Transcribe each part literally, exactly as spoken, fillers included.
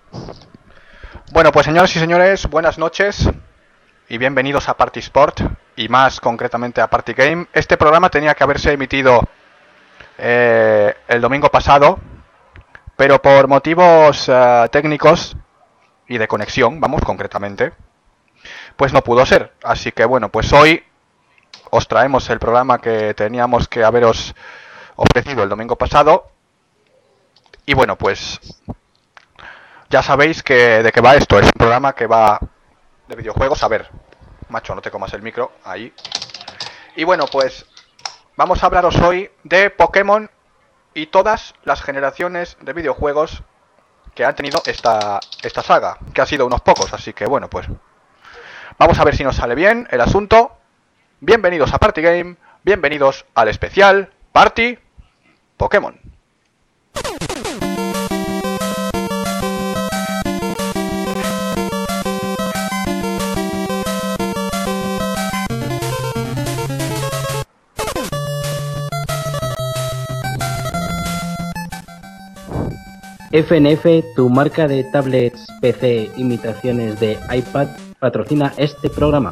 Bueno, pues señoras y señores, buenas noches y bienvenidos a Party Sport y más concretamente a Party Game. Este programa tenía que haberse emitido eh, el domingo pasado, pero por motivos uh, técnicos y de conexión, vamos, concretamente, pues no pudo ser. Así que bueno, pues hoy os traemos el programa que teníamos que haberos ofrecido el domingo pasado. Y bueno, pues ya sabéis que de qué va esto. Es un programa que va de videojuegos. A ver, macho, no te comas el micro. Ahí. Y bueno, pues vamos a hablaros hoy de Pokémon y todas las generaciones de videojuegos que han tenido esta, esta saga, que ha sido unos pocos. Así que bueno, pues vamos a ver si nos sale bien el asunto. Bienvenidos a Party Game, bienvenidos al especial Party Pokémon. F N F, tu marca de tablets, P C, imitaciones de iPad, patrocina este programa.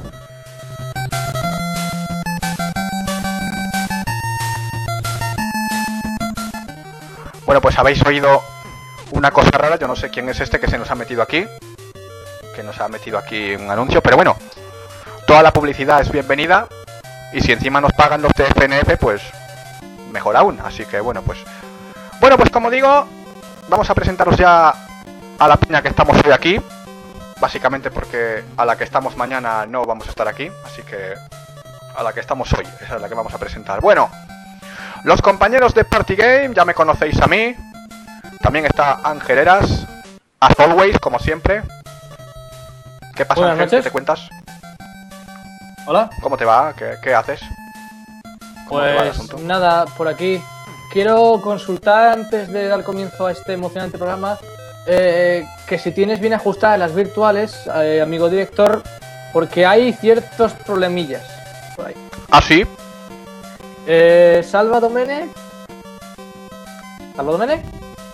Bueno, pues habéis oído una cosa rara. Yo no sé quién es este que se nos ha metido aquí, que nos ha metido aquí un anuncio, pero bueno, toda la publicidad es bienvenida y si encima nos pagan los de F N F, pues mejor aún. Así que bueno, pues bueno, pues como digo, vamos a presentaros ya a la peña que estamos hoy aquí, básicamente porque a la que estamos mañana no vamos a estar aquí, así que a la que estamos hoy, esa es la que vamos a presentar. Bueno, los compañeros de Party Game, ya me conocéis a mí. También está Ángel Eras, as always, como siempre. ¿Qué pasa, Buenas Ángel? noches. ¿Qué te cuentas? Hola. ¿Cómo te va? ¿Qué, qué haces? ¿Cómo te va el Pues asunto? nada, por aquí. Quiero consultar antes de dar comienzo a este emocionante programa eh, que si tienes bien ajustadas las virtuales, eh, amigo director, porque hay ciertos problemillas por ahí. ¿Ah, sí? Eh, Salva Domenech. ¿Salva Domenech?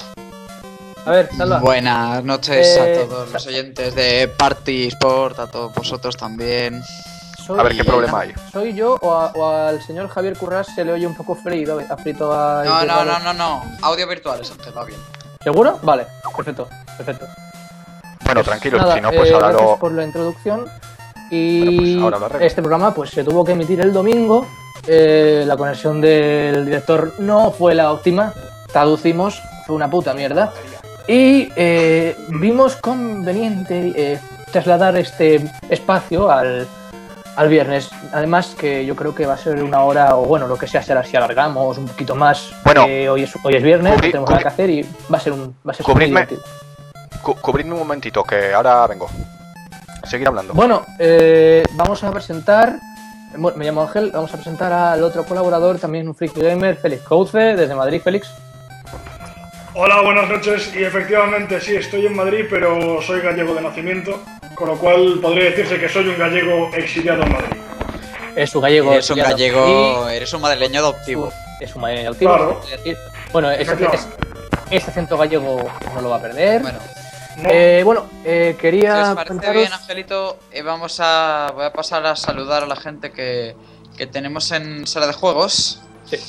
A ver, Salva. Buenas noches Eh, a todos los oyentes de Party Sport, a todos vosotros también. Soy, A ver, ¿qué problema hay? ¿Soy yo o, a- o al señor Javier Currás se le oye un poco frío, a frito a... No, no, no, no, no. Audio virtuales, antes va bien. ¿Seguro? Vale, perfecto, perfecto. Bueno, tranquilos, Nada, si no, pues eh, ahora gracias lo... por la introducción. Y Bueno, pues ahora lo arreglo. este programa pues se tuvo que emitir el domingo. Eh, la conexión del director no fue la óptima. Traducimos, fue una puta mierda. Y eh, vimos conveniente eh, trasladar este espacio al, al viernes. Además que yo creo que va a ser una hora, o bueno, lo que sea será si alargamos un poquito más. Bueno, eh, hoy, es, hoy es viernes, no cubri- tenemos nada cubri- que hacer y va a ser un va a ser muy Cubridme. divertido. Cu- cubridme un momentito, que ahora vengo. Seguir hablando. Bueno, eh, vamos a presentar, bueno, me llamo Ángel, vamos a presentar al otro colaborador, también un friki gamer, Félix Couce, desde Madrid. Félix. Hola, buenas noches. Y efectivamente sí, estoy en Madrid, pero soy gallego de nacimiento, con lo cual podría decirse que soy un gallego exiliado en Madrid. Es un gallego. Eres un exiliado. gallego, eres un madrileño Y adoptivo. es un madrileño adoptivo, Claro. es decir, bueno, ese, es- ese acento gallego no lo va a perder. Bueno, No, Eh, bueno, eh, si quería os parece comentaros- bien, Angelito, eh, vamos a... voy a pasar a saludar a la gente que, que tenemos en sala de juegos. Sí.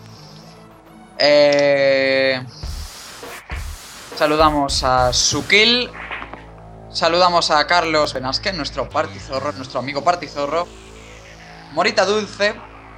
Eh, saludamos a Sukil. Saludamos a Carlos Benasque, nuestro partizorro, nuestro amigo partizorro. Morita Dulce.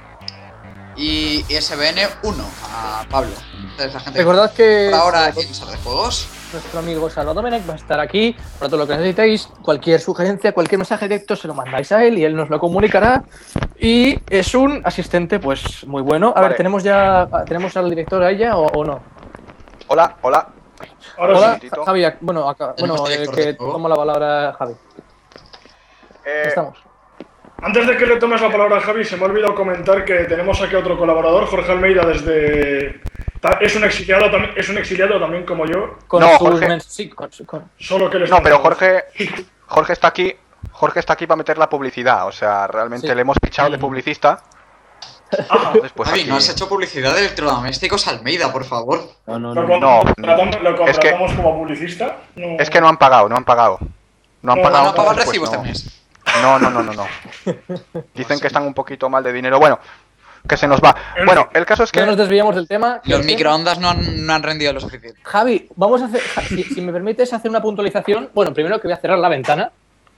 Y S B N uno, a Pablo. Entonces, la gente Recordad que por ahora Salvador- en sala de juegos. nuestro amigo Salvador Domenech va a estar aquí para todo lo que necesitéis. Cualquier sugerencia, cualquier mensaje directo se lo mandáis a él y él nos lo comunicará. Y es un asistente, pues muy bueno. A Vale. ver, ¿tenemos ya tenemos al director a ella o, o no? Hola, hola. ahora Hola, sí. sí. Javi. Bueno, acá, Tenemos bueno eh, director de que juego. toma la palabra Javi. Eh, Estamos. Antes de que le tomes la palabra a Javi, se me ha olvidado comentar que tenemos aquí a otro colaborador, Jorge Almeida, desde... ta- Es un exiliado, tam- es un exiliado también como yo, Con No, sus Jorge. mens- sí, con su- con- solo que él es no, pero francés. Jorge... Jorge está aquí... Jorge está aquí para meter la publicidad. O sea, realmente Sí. le hemos fichado de Ujú. publicista. Ah, Después Javi, aquí- no has hecho publicidad de electrodomésticos Almeida, por favor. No, no, ¿Lo, no. con- No, contratamos, ¿lo es que- contratamos como publicista? No. Es que no han pagado, no han pagado. No han No, pagado. No, no pagan entonces, recibos pues, este no. mes. No, no, no, no, no. Dicen que están un poquito mal de dinero. Bueno, que se nos va. Bueno, el caso es No nos que... desviamos del tema. Los El tema- microondas no han, no han rendido lo suficiente. Javi, vamos a hacer, ja- si, si me permites hacer una puntualización. Bueno, primero que voy a cerrar la ventana.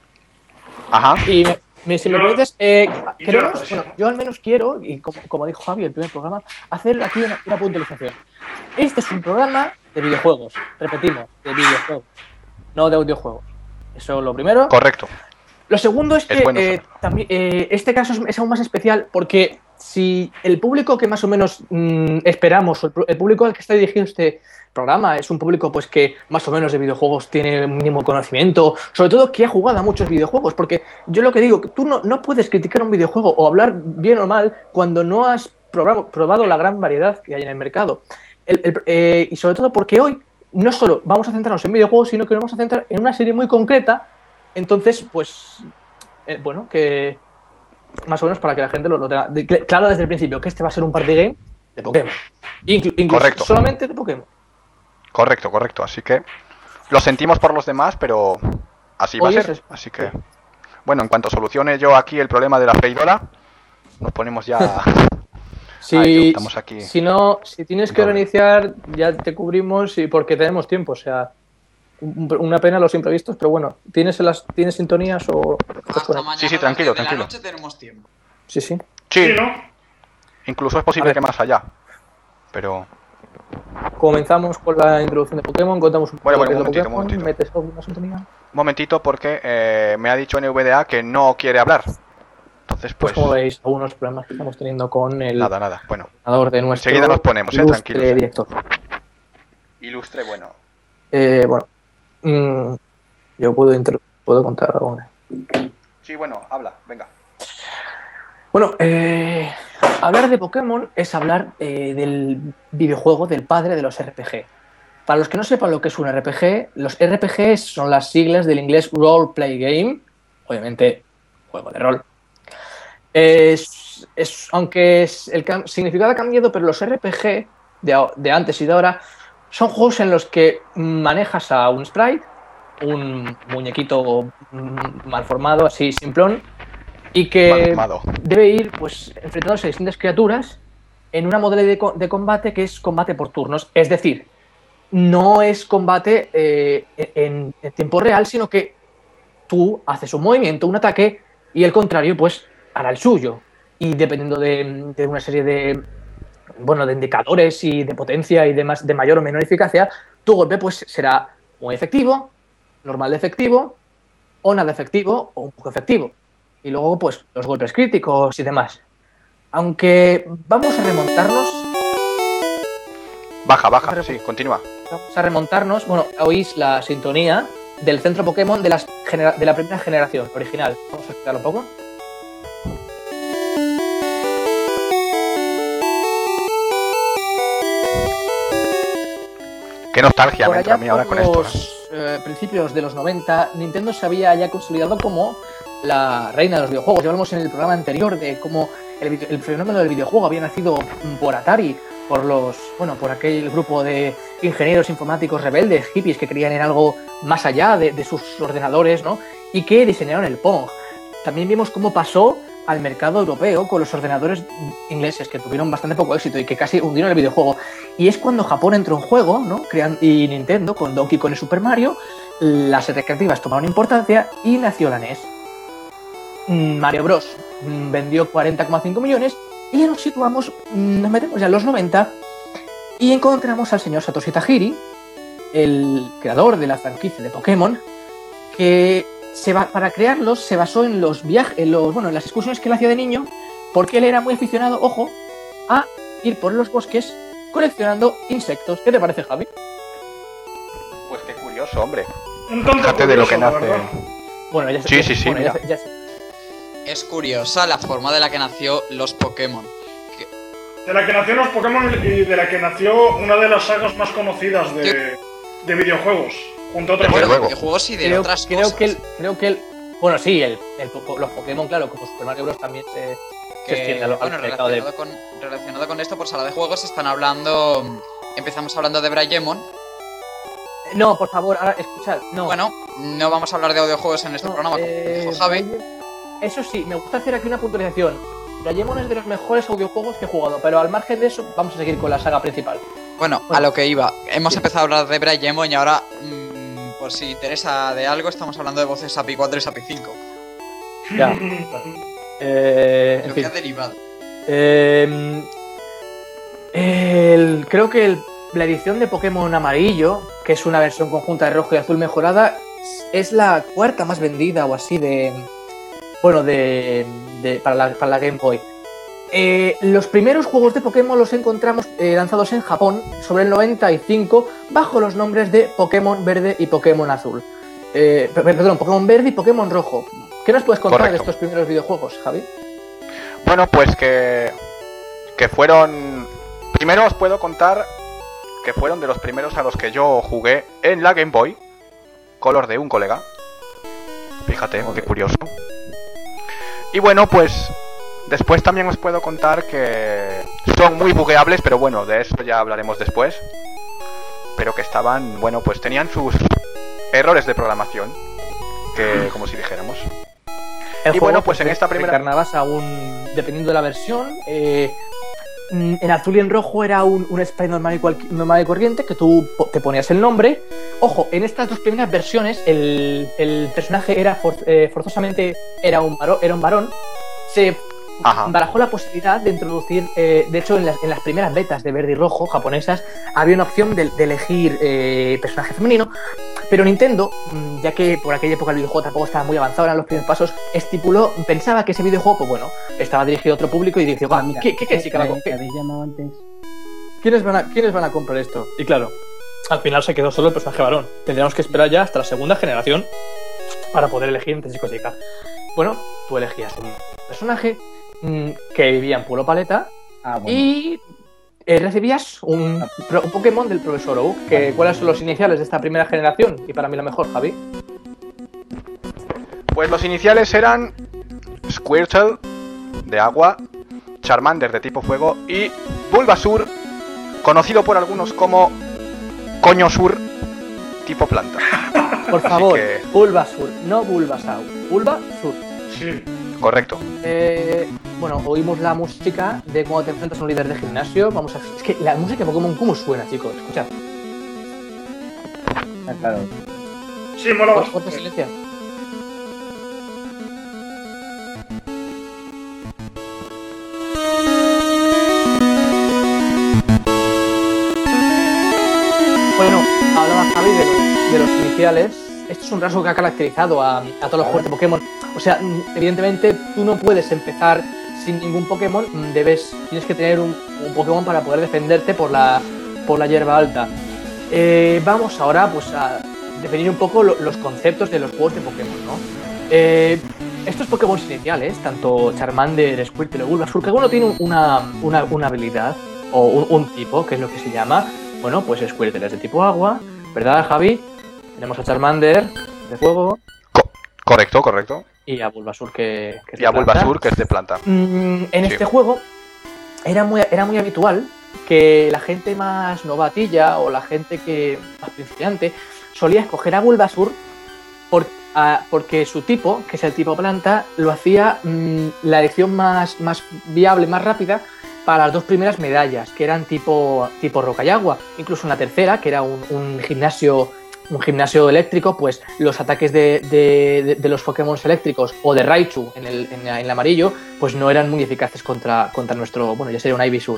Ajá. Y me- me- si me Yo- permites, eh, y queremos, yo- bueno, yo al menos quiero, y como, como dijo Javi el primer programa, hacer aquí una, una puntualización. Este es un programa de videojuegos, repetimos, de videojuegos, no de audiojuegos. Eso es lo primero. Correcto. Lo segundo es Es que bueno eh, saberlo. también, eh, este caso es, es aún más especial porque si el público que más o menos mm, esperamos, o el, pu- el público al que está dirigido este programa es un público pues que más o menos de videojuegos tiene un mínimo conocimiento, sobre todo que ha jugado a muchos videojuegos, porque yo lo que digo, que tú no, no puedes criticar un videojuego o hablar bien o mal cuando no has probado, probado la gran variedad que hay en el mercado. El- el- eh, y sobre todo porque hoy no solo vamos a centrarnos en videojuegos, sino que nos vamos a centrar en una serie muy concreta. Entonces, pues, eh, bueno, que más o menos para que la gente lo, lo tenga de- cl- claro desde el principio, que este va a ser un party game de Pokémon. Inclu- incluso Correcto. solamente de Pokémon. Correcto, correcto. Así que lo sentimos por los demás, pero así va a Hoy es ser. eso. Así que, bueno, en cuanto solucione yo aquí el problema de la freidora, nos ponemos ya... Si, Ay, estamos aquí. si no, si tienes que Doble. reiniciar, ya te cubrimos y porque tenemos tiempo, o sea, un- una pena los imprevistos, pero bueno, ¿tienes, las, ¿tienes sintonías o...? Hasta mañana Sí, sí, a las tranquilo, diez de la tranquilo. noche tenemos tiempo. Sí, sí. Sí, Sí, ¿no? incluso es A posible ver. que más allá. Pero... Comenzamos con la introducción de Pokémon, contamos un poco Bueno, bueno, qué es un lo momentito, Pokémon, un momentito. metes alguna sintonía. Un momentito porque eh, me ha dicho N V D A que no quiere hablar. Entonces, Pues pues... como veis, algunos problemas que estamos teniendo con el Nada, nada. Bueno, ordenador de nuestro enseguida nos ponemos, eh, ilustre tranquilos, eh. director. ilustre, bueno. Eh, bueno, mm, yo puedo, inter- puedo contar algo. Sí, bueno, habla, venga. Bueno, eh, hablar de Pokémon es hablar eh, del videojuego del padre de los R P G. Para los que no sepan lo que es un R P G, los R P Gs son las siglas del inglés Role Play Game, obviamente juego de rol. Es, es- aunque es- el cam- significado ha cambiado, pero los R P G de, a- de antes y de ahora son juegos en los que manejas a un sprite, un muñequito mm, mal formado, así simplón, y que Malformado. debe ir pues enfrentándose a distintas criaturas en una modalidad de, co- de combate que es combate por turnos. Es decir, no es combate eh, en, en tiempo real, sino que tú haces un movimiento, un ataque, y el contrario pues hará el suyo. Y dependiendo de, de una serie de, bueno, de indicadores y de potencia y demás, de mayor o menor eficacia, tu golpe pues será muy efectivo, normal de efectivo, o nada efectivo, o un poco efectivo. Y luego, pues, los golpes críticos y demás. Aunque vamos a remontarnos, Baja, baja, sí, continúa. vamos a remontarnos, bueno, oís la sintonía del centro Pokémon de, las genera- de la primera generación, original. Vamos a explicarlo un poco. Qué nostalgia Por me entra a allá mí ahora por con esto. ¿eh? los eh, principios de los noventa, Nintendo se había ya consolidado como la reina de los videojuegos. Ya hablamos en el programa anterior de cómo el, vide- el fenómeno del videojuego había nacido por Atari, por los, bueno, por aquel grupo de ingenieros informáticos rebeldes, hippies, que creían en algo más allá de, de sus ordenadores, ¿no? Y que diseñaron el Pong. También vimos cómo pasó al mercado europeo con los ordenadores ingleses, que tuvieron bastante poco éxito y que casi hundieron el videojuego. Y es cuando Japón entró en juego, ¿no? Crean- y Nintendo, con Donkey Kong y Super Mario, las recreativas tomaron importancia y nació la N E S. Mm, Mario Bros. mm, vendió cuarenta coma cinco millones y ya nos situamos, mm, nos metemos ya en los noventa y encontramos al señor Satoshi Tajiri, el creador de la franquicia de Pokémon, que se va, para crearlos se basó en los viajes, en los, bueno, en las excursiones que él hacía de niño, porque él era muy aficionado, ojo, a ir por los bosques coleccionando insectos. ¿Qué te parece, Javi? Pues qué curioso, hombre. Un tanto Fíjate de lo que curioso, la nace. verdad. Bueno, ya Sí, sí, sí, bueno, ya- mira. ya- Es curiosa la forma de la que nació los Pokémon. Que- De la que nació los Pokémon y de la que nació una de las sagas más conocidas de, de videojuegos, junto a otras. Desde bueno, de luego. videojuegos y de creo, otras creo cosas. que el, creo que el, bueno, sí, el, el po- los Pokémon, claro, como Super Mario Bros. También se, se extiende al, bueno, al mercado de... relacionado, con, relacionado con esto, por sala de juegos, están hablando... Empezamos hablando de Brayemon. No, por favor, ahora escuchad, no. Bueno, no vamos a hablar de audiojuegos en este no, programa, como eh, dijo Javi. Eso sí, me gusta hacer aquí una puntualización. Brayemon es de los mejores audiojuegos que he jugado, pero al margen de eso, vamos a seguir con la saga principal. Bueno, Bueno, a lo que iba. Hemos sí. empezado a hablar de Brayemon y ahora, mmm, por si interesa de algo, estamos hablando de voces A P I cuatro y A P I cinco. Ya. Eh, en Lo fin. que ha derivado. Eh, el- creo que el- la edición de Pokémon Amarillo, que es una versión conjunta de rojo y azul mejorada, es la cuarta más vendida o así de. Bueno, de. de- para, la, para la Game Boy. Eh, los primeros juegos de Pokémon los encontramos eh, lanzados en Japón sobre el noventa y cinco bajo los nombres de Pokémon Verde y Pokémon Azul. Eh, per- perdón, Pokémon Verde y Pokémon Rojo. ¿Qué nos puedes contar Correcto. de estos primeros videojuegos, Javi? Bueno, pues que, que fueron... Primero os puedo contar que fueron de los primeros a los que yo jugué en la Game Boy Color de un colega. Fíjate, qué curioso. Y bueno, pues después también os puedo contar que son muy bugueables, pero bueno, de eso ya hablaremos después. Pero que estaban, bueno, pues tenían sus errores de programación, que como si dijéramos. El Y bueno, pues en esta primera- encarnabas a un. Dependiendo de la versión. eh, mm, en azul y en rojo era un, un sprite normal y, cual- normal y corriente que tú po- te ponías el nombre. Ojo, en estas dos primeras versiones el, el personaje era for- eh, forzosamente era un, varón, era un varón. Se Ajá. barajó la posibilidad de introducir. eh, de hecho, en las, en las primeras betas de verde y rojo japonesas había una opción de, de elegir eh, personaje femenino. Pero Nintendo, mm, ya que por aquella época el videojuego tampoco estaba muy avanzado, eran los primeros pasos, estipuló, pensaba que ese videojuego, pues bueno, estaba dirigido a otro público y dijo, va, Ah, mira, ¿qué, qué, qué, ¿te- chica, va, te qué- habéis llamado antes? ¿quiénes, van a, ¿quiénes van a comprar esto? Y claro, al final se quedó solo el personaje varón. Tendríamos que esperar ya hasta la segunda generación para poder elegir entre chico y chica. Bueno, tú elegías un personaje mm, que vivía en puro paleta Ah, bueno. y eh, recibías un, pro- un Pokémon del profesor Oak. Que, ¿cuáles son los iniciales de esta primera generación? Y para mí lo mejor, Javi. Pues los iniciales eran Squirtle, de agua, Charmander, de tipo fuego, y Bulbasur, conocido por algunos como Coñosur, tipo planta. Por Así favor, que- Bulbasur, no Bulbasaur. Bulbasur. Sí. Correcto. Eh, bueno, oímos la música de cuando te enfrentas a un líder de gimnasio. Vamos a. Es que la música de Pokémon, ¿cómo suena, chicos? Escuchad. Ah, claro. Sí, mola Por favor, bastante. silencio. Bueno, hablaba Javi de los, de los iniciales. Esto es un rasgo que ha caracterizado a, a todos los juegos de Pokémon. O sea, mm, evidentemente tú no puedes empezar sin ningún Pokémon. mm, Debes, tienes que tener un, un Pokémon para poder defenderte por la, por la hierba alta. Eh, vamos ahora pues a definir un poco lo- los conceptos de los juegos de Pokémon, ¿no? Eh, estos Pokémon iniciales, tanto Charmander, Squirtle o Bulbasaur, cada uno tiene una, una, una habilidad o un, un tipo, que es lo que se llama. Bueno, pues Squirtle es de tipo agua, ¿verdad, Javi? Tenemos a Charmander, de fuego, Co- correcto, correcto. y a Bulbasaur, que, que es Y de a planta. Bulbasur, que es de planta. Mm, en Sí. este juego era muy, era muy habitual que la gente más novatilla o la gente que más principiante solía escoger a Bulbasur por, a- porque su tipo, que es el tipo planta, lo hacía mm, la elección más, más viable, más rápida para las dos primeras medallas, que eran tipo, tipo roca y agua. Incluso en la tercera, que era un, un gimnasio un gimnasio eléctrico, pues los ataques de, de, de- de los Pokémon eléctricos o de Raichu en el, en, en el amarillo, pues no eran muy eficaces contra, contra nuestro, bueno, ya sería un Ivysaur.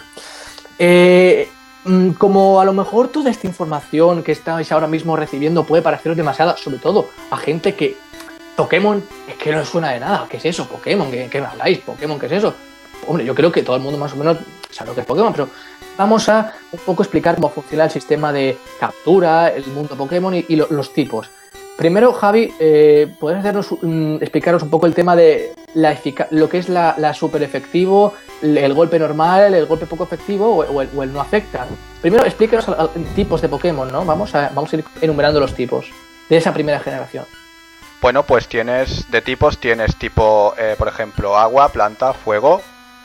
Eh, mm, como a lo mejor toda esta información que estáis ahora mismo recibiendo puede pareceros demasiada, sobre todo a gente que Pokémon es que no os suena de nada. ¿Qué es eso? Pokémon, ¿qué, qué me habláis? Pokémon, ¿qué es eso? Hombre, yo creo que todo el mundo más o menos sabe lo que es Pokémon, pero vamos a un poco explicar cómo funciona el sistema de captura, el mundo Pokémon y, y lo- los tipos. Primero, Javi, eh, ¿puedes hacernos, mm, explicaros un poco el tema de la efica- lo que es la, la super efectivo, el, el golpe normal, el golpe poco efectivo o, o el, o el no afecta? Primero, explícanos a- a- tipos de Pokémon, ¿no? Vamos a, vamos a ir enumerando los tipos de esa primera generación. Bueno, pues tienes de tipos, tienes tipo, eh, por ejemplo, agua, planta, fuego,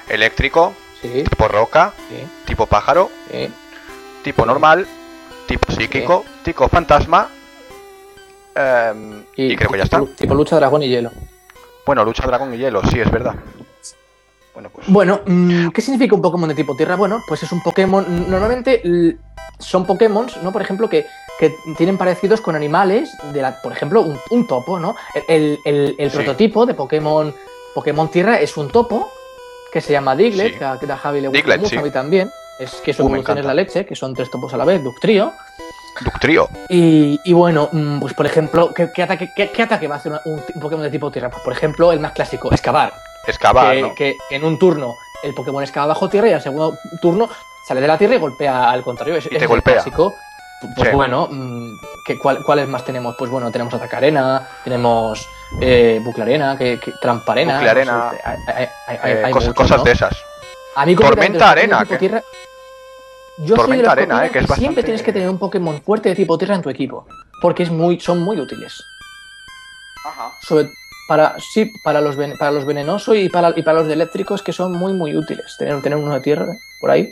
eléctrico, Sí, tipo roca, sí, tipo pájaro, sí. tipo Sí. normal, tipo psíquico, tipo fantasma. em, y, creo que ya está. Tipo, tipo lucha dragón y hielo. Bueno, lucha dragón y hielo, sí, es verdad. Bueno, pues. Bueno, mm, ¿qué significa un Pokémon de tipo tierra? Bueno, pues es un Pokémon. Normalmente l- son Pokémon, ¿no? Por ejemplo, que, que tienen parecidos con animales. De la, por ejemplo, un, un topo, ¿no? El, el- el Sí. prototipo de Pokémon Pokémon Tierra es un topo que se llama Diglett, Sí. que, a, que a Javi le gusta Diglett, mucho, sí. a mí también. Es que su Uh, me evolución es la encanta. leche, que son tres topos a la vez, Ductrio. Ductrio. Y, y bueno, mm, pues por ejemplo, ¿qué, qué ataque, qué, qué ataque va a hacer una- un, un Pokémon de tipo tierra? Pues por ejemplo, el más clásico, excavar. Excavar, que, ¿no? que en un turno el Pokémon excava bajo tierra y al segundo turno sale de la tierra y golpea al contrario. Es, Y te ese es el golpea. clásico. Pues Sí. bueno, mm, ¿qué, cuál- ¿cuáles más tenemos? Pues bueno, tenemos Ataque Arena, tenemos eh, Bucle Arena, que, que, Trampa Arena. Bucle Arena, no sé, hay, hay- hay- hay- Eh, hay cosas muchos, cosas ¿no? de esas. A mí completamente Tormenta los Pokémon Arena, de tipo ¿qué? tierra. Yo soy de Tormenta los Arena, que eh, que es opinan siempre bastante- tienes que tener un Pokémon fuerte de tipo tierra en tu equipo, porque es muy, son muy útiles. Ajá. Sobre, para, sí, para los, ven- para los venenosos y para, y para los de eléctricos, que son muy, muy útiles. Tener, tener uno de tierra ¿eh? por ahí.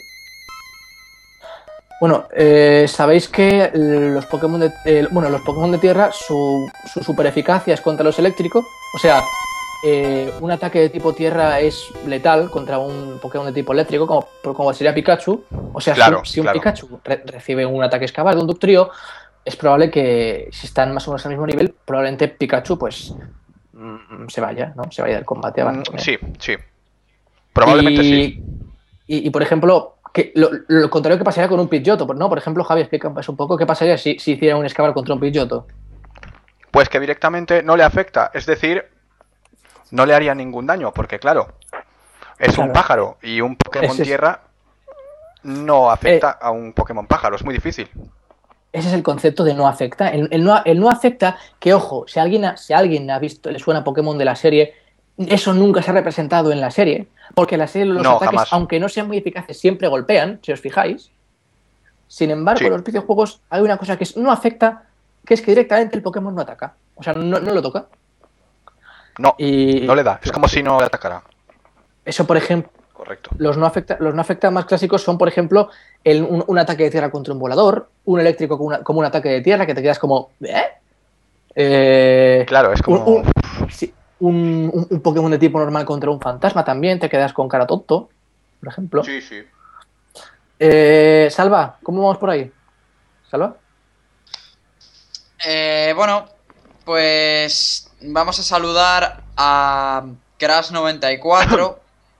Bueno, eh, sabéis que los Pokémon de, eh, bueno, los Pokémon de tierra, su, su super eficacia es contra los eléctricos. O sea, eh, un ataque de tipo tierra es letal contra un Pokémon de tipo eléctrico, como, como sería Pikachu. O sea, si- Claro, si, un claro. Pikachu re- recibe un ataque excavar de un Ductrio, es probable que, si están más o menos al mismo nivel, probablemente Pikachu, pues, mm, se vaya, ¿no? Se vaya del combate. Mm, avanza con él. sí, sí. Probablemente y, sí. Y, y, por ejemplo, que lo, lo contrario que pasaría con un Pidgeotto, ¿no? Por ejemplo, Javi, explica un poco qué pasaría si, si hiciera un Excavar contra un Pidgeotto. Pues que directamente no le afecta. Es decir, no le haría ningún daño, porque claro, es Claro. un pájaro y un Pokémon Ese es- tierra no afecta Eh. a un Pokémon pájaro. Es muy difícil. Ese es el concepto de no afecta. El, el no, el no afecta, que ojo, si alguien, ha, si alguien ha visto, le suena Pokémon de la serie, eso nunca se ha representado en la serie. Porque en la serie los No, ataques, jamás. aunque no sean muy eficaces, siempre golpean, si os fijáis. Sin embargo, Sí. en los videojuegos hay una cosa que es, no afecta, que es que directamente el Pokémon no ataca. O sea, no, no lo toca. No, Y no le da. Es como si no le atacara. eso, por ejemplo, Correcto. los no afecta, los no afecta más clásicos son, por ejemplo, el, un, un ataque de tierra contra un volador, un eléctrico como, una- como un ataque de tierra que te quedas como. ¿Eh? Eh, Claro, es como... un, un- sí, un- un- un Pokémon de tipo normal contra un fantasma también, te quedas con cara tonto, por ejemplo. Sí, sí. Eh, Salva, ¿cómo vamos por ahí? ¿Salva? Eh, bueno, pues vamos a saludar a Crash noventa y cuatro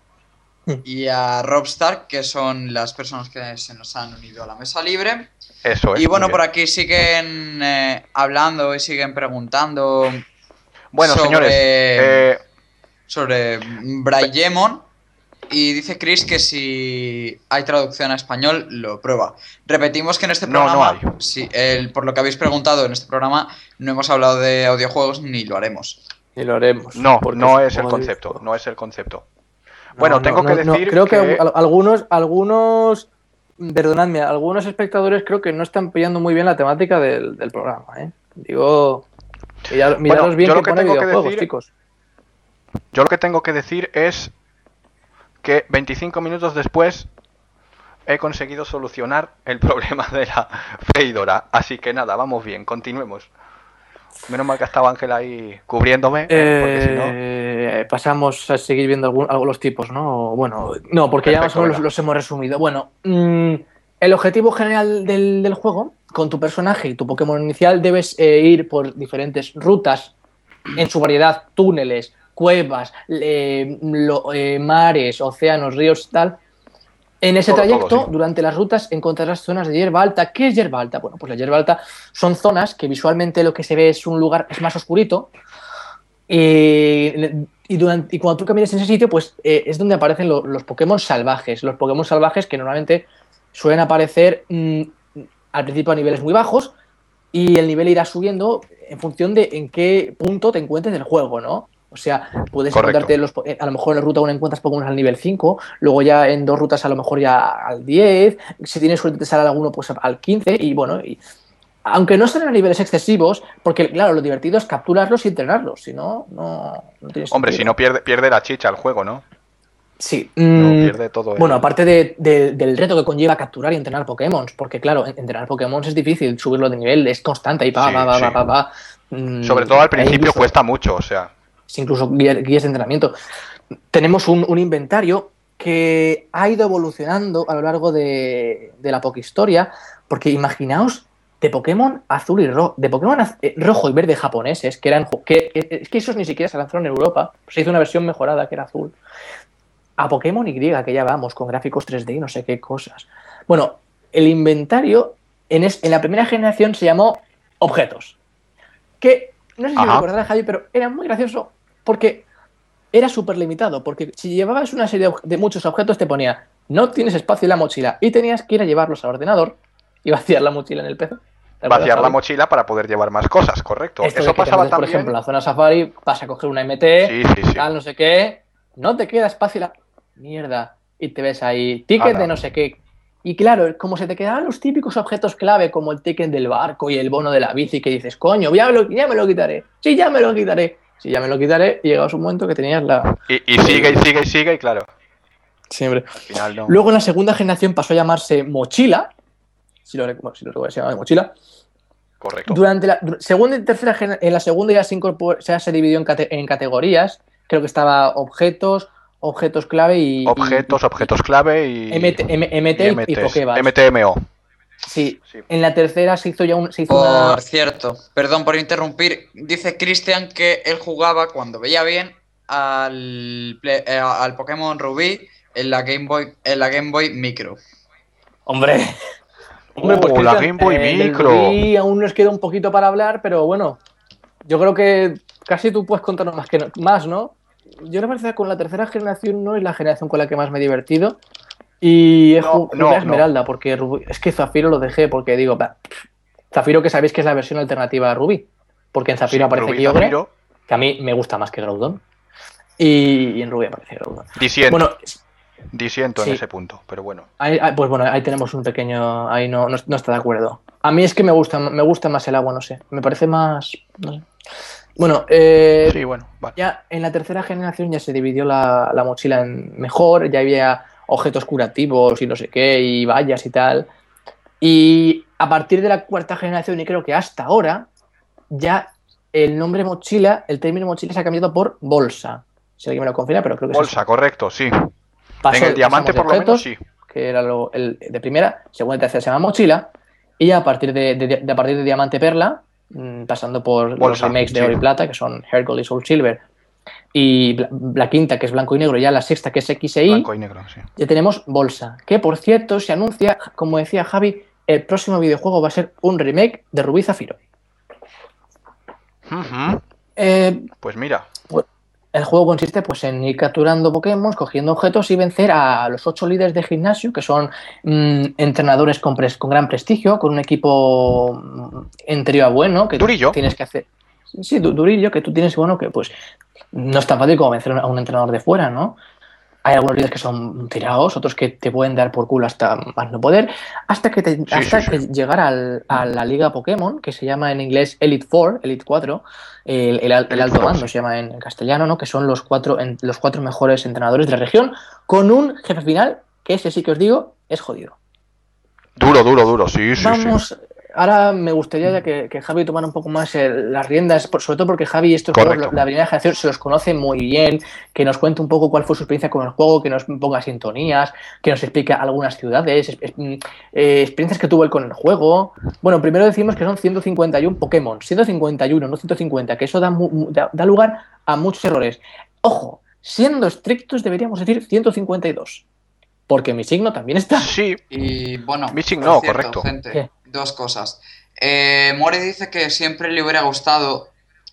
y a Robstar, que son las personas que se nos han unido a la mesa libre. Eso es. Y bueno, muy por bien. aquí siguen eh, hablando y siguen preguntando Bueno, sobre- señores, eh, sobre Braillemon. Y dice Chris que si hay traducción a español, lo prueba. Repetimos que en este No, no programa, hay. sí, el- por lo que habéis preguntado, en este programa no hemos hablado de audiojuegos ni lo haremos. Y lo haremos. no, porque no es el como concepto. digo- No es el concepto. No, Bueno, no, tengo no, que no, decir creo que, que- al- algunos, algunos, perdonadme, algunos espectadores creo que no están pillando muy bien la temática del, del programa, ¿eh? Digo, mirad- miraros Bueno, bien yo que lo que pone tengo que videojuegos, decir- chicos. Yo lo que tengo que decir es que veinticinco minutos después he conseguido solucionar el problema de la freidora. Así que nada, vamos bien, continuemos. Menos mal que estaba Ángela ahí cubriéndome, ¿eh? Porque si no... Eh, pasamos a seguir viendo algún, algo los tipos, ¿no? Bueno, no, porque ya más Perfecto, o menos los, venga. los hemos resumido. Bueno, mm, el objetivo general del, del juego, con tu personaje y tu Pokémon inicial, debes eh, ir por diferentes rutas, en su variedad, túneles, cuevas, eh, lo- eh, mares, océanos, ríos y tal. En ese Todo, todo, trayecto, sí. durante las rutas, encontrarás zonas de hierba alta. ¿Qué es hierba alta? Bueno, pues la hierba alta son zonas que visualmente lo que se ve es un lugar, es más oscurito. Y, y, durante, y cuando tú caminas en ese sitio, pues eh, es donde aparecen lo- los Pokémon salvajes. Los Pokémon salvajes que normalmente suelen aparecer mm, al principio a niveles muy bajos y el nivel irá subiendo en función de en qué punto te encuentres del juego, ¿no? O sea, puedes Correcto. encontrarte los, po- eh, a lo mejor en la ruta uno encuentras Pokémon al nivel cinco, luego ya en dos rutas a lo mejor ya al diez, si tienes suerte te sale alguno pues al quince y bueno, y, aunque no salen a niveles excesivos, porque claro, lo divertido es capturarlos y entrenarlos, si no, no, no tiene Hombre, sentido. si no pierde, pierde la chicha el juego, ¿no? Sí. No mm, pierde todo. el- Bueno, aparte de- de- del reto que conlleva capturar y entrenar Pokémon, porque claro, en- entrenar Pokémon es difícil, subirlo de nivel es constante y pa, Sí, pa, pa, sí. pa, pa, pa. Mm, Sobre todo al hay principio incluso- cuesta mucho, o sea. es incluso guía- guías de entrenamiento. Tenemos un, un inventario que ha ido evolucionando a lo largo de, de la Pokehistoria, porque imaginaos de Pokémon azul y rojo, de Pokémon az- eh, rojo y verde japoneses, que eran que, que- es que esos ni siquiera se lanzaron en Europa, se hizo una versión mejorada que era azul, a Pokémon Y, que ya vamos, con gráficos tres D y no sé qué cosas. Bueno, el inventario en, es- en la primera generación se llamó objetos, que no sé si Ajá. lo recordarás, Javi, pero era muy gracioso porque era súper limitado, porque si llevabas una serie de, obje- de muchos objetos te ponía no tienes espacio en la mochila y tenías que ir a llevarlos al ordenador y vaciar la mochila en el P C. ¿Te acuerdas, Vaciar la Javi? mochila para poder llevar más cosas, correcto. Esto de Eso que te pasaba metes, por también. ejemplo, en la zona Safari, vas a coger una M T, Sí, sí, sí. tal, no sé qué, no te queda espacio en la... Mierda. Y te ves ahí, ticket Ala. de no sé qué. Y claro, como se te quedaban los típicos objetos clave, como el ticket del barco y el bono de la bici, que dices, coño, ya me lo, ya me lo quitaré. Sí, ya me lo quitaré. Sí, ya me lo quitaré. Y llegabas un momento que tenías la... Y, y sigue y sigue y sigue, y claro, Siempre. al final no. Luego en la segunda generación pasó a llamarse mochila. Si lo, rec- bueno, si lo recuerdo, se llamaba mochila. Correcto. Durante la du- segunda y tercera generación, en la segunda ya se, incorporó, ya se dividió en, cate- en categorías. Creo que estaba objetos, objetos clave y... Objetos, y- objetos clave y. y- M T, M- MT y, y MTs, Pokéballs. M T M O. Sí. Sí. En la tercera se hizo ya un, se hizo Por una... cierto, perdón por interrumpir, dice Cristian que él jugaba cuando veía bien al, Play- eh, al Pokémon Rubí en la Game Boy, en la Game Boy Micro. Hombre. Uh, la Cristian, Game Boy eh, del Micro. Rubí aún nos queda un poquito para hablar, pero bueno, yo creo que casi tú puedes contarnos más, que no- más, ¿no? Yo la verdad con la tercera generación no es la generación con la que más me he divertido. Y he No, jugado no, a Esmeralda, porque Rubí- es que Zafiro lo dejé, porque digo, bah, pff, Zafiro que sabéis que es la versión alternativa a Rubí, porque en Zafiro Sí, aparece Rubí, Kyogre, Zafiro. que a mí me gusta más que Groudon, y, y en Rubí aparece Groudon. Disiento, Bueno, disiento sí. en ese punto, pero bueno. ahí, ahí- pues bueno, ahí tenemos un pequeño, ahí no, no, no está de acuerdo. A mí es que me gusta, me gusta más el agua, no sé, me parece más, no sé. Bueno, eh, Sí, bueno, vale. ya en la tercera generación ya se dividió la, la mochila en mejor, ya había objetos curativos y no sé qué, y vallas y tal. Y a partir de la cuarta generación, y creo que hasta ahora, ya el nombre mochila, el término mochila se ha cambiado por bolsa. Si alguien me lo confirma, pero creo que es Bolsa, así. correcto, sí. Pasó- En el diamante, pasamos por de lo menos, objetos, sí. que era lo, el de primera, segunda y tercera se llama mochila, y ya a partir de, de- de- a partir de diamante perla, mm, pasando por los Bolsa, remakes de sí. oro y plata, que son Heart Gold y Soul Silver, y la, la quinta, que es blanco y negro, y ya la sexta, que es X e Y, Blanco y negro, sí. ya tenemos bolsa, que por cierto se anuncia, como decía Javi, el próximo videojuego va a ser un remake de Rubí Zafiro. Ujú. Eh, Pues mira, El juego consiste pues, en ir capturando Pokémon, cogiendo objetos y vencer a los ocho líderes de gimnasio, que son mm, entrenadores con, pres- con gran prestigio, con un equipo mm, en teoría bueno, que Durillo. tienes que hacer. Sí, du- durillo, que tú tienes, bueno, que pues no es tan fácil como vencer a un entrenador de fuera, ¿no? Hay algunos líderes que son tirados, otros que te pueden dar por culo hasta más no poder, hasta que, te, hasta sí, que sí. llegar al- a la liga Pokémon, que se llama en inglés Elite Four, Elite cuatro, el, el, al- el Elite alto Four, mando sí. se llama en, en castellano, ¿no? Que son los cuatro, en- los cuatro mejores entrenadores de la región, con un jefe final, que ese sí que os digo, es jodido. duro, duro, duro, sí, sí, Vamos, sí. ahora me gustaría ya que, que Javi tomara un poco más el- las riendas, por- sobre todo porque Javi estos Correcto. juegos, la primera generación, se los conoce muy bien, que nos cuente un poco cuál fue su experiencia con el juego, que nos ponga sintonías, que nos explique algunas ciudades, es- es- eh, experiencias que tuvo él con el juego. Bueno, primero decimos que son ciento cincuenta y uno Pokémon, ciento cincuenta y uno, no ciento cincuenta, que eso da, mu- mu- da, da lugar a muchos errores. Ojo, siendo estrictos deberíamos decir ciento cincuenta y dos, porque mi signo también está. Sí, Y bueno, Missing por no, cierto, correcto. gente, ¿Qué? dos cosas. Eh, Mori dice que siempre le hubiera gustado.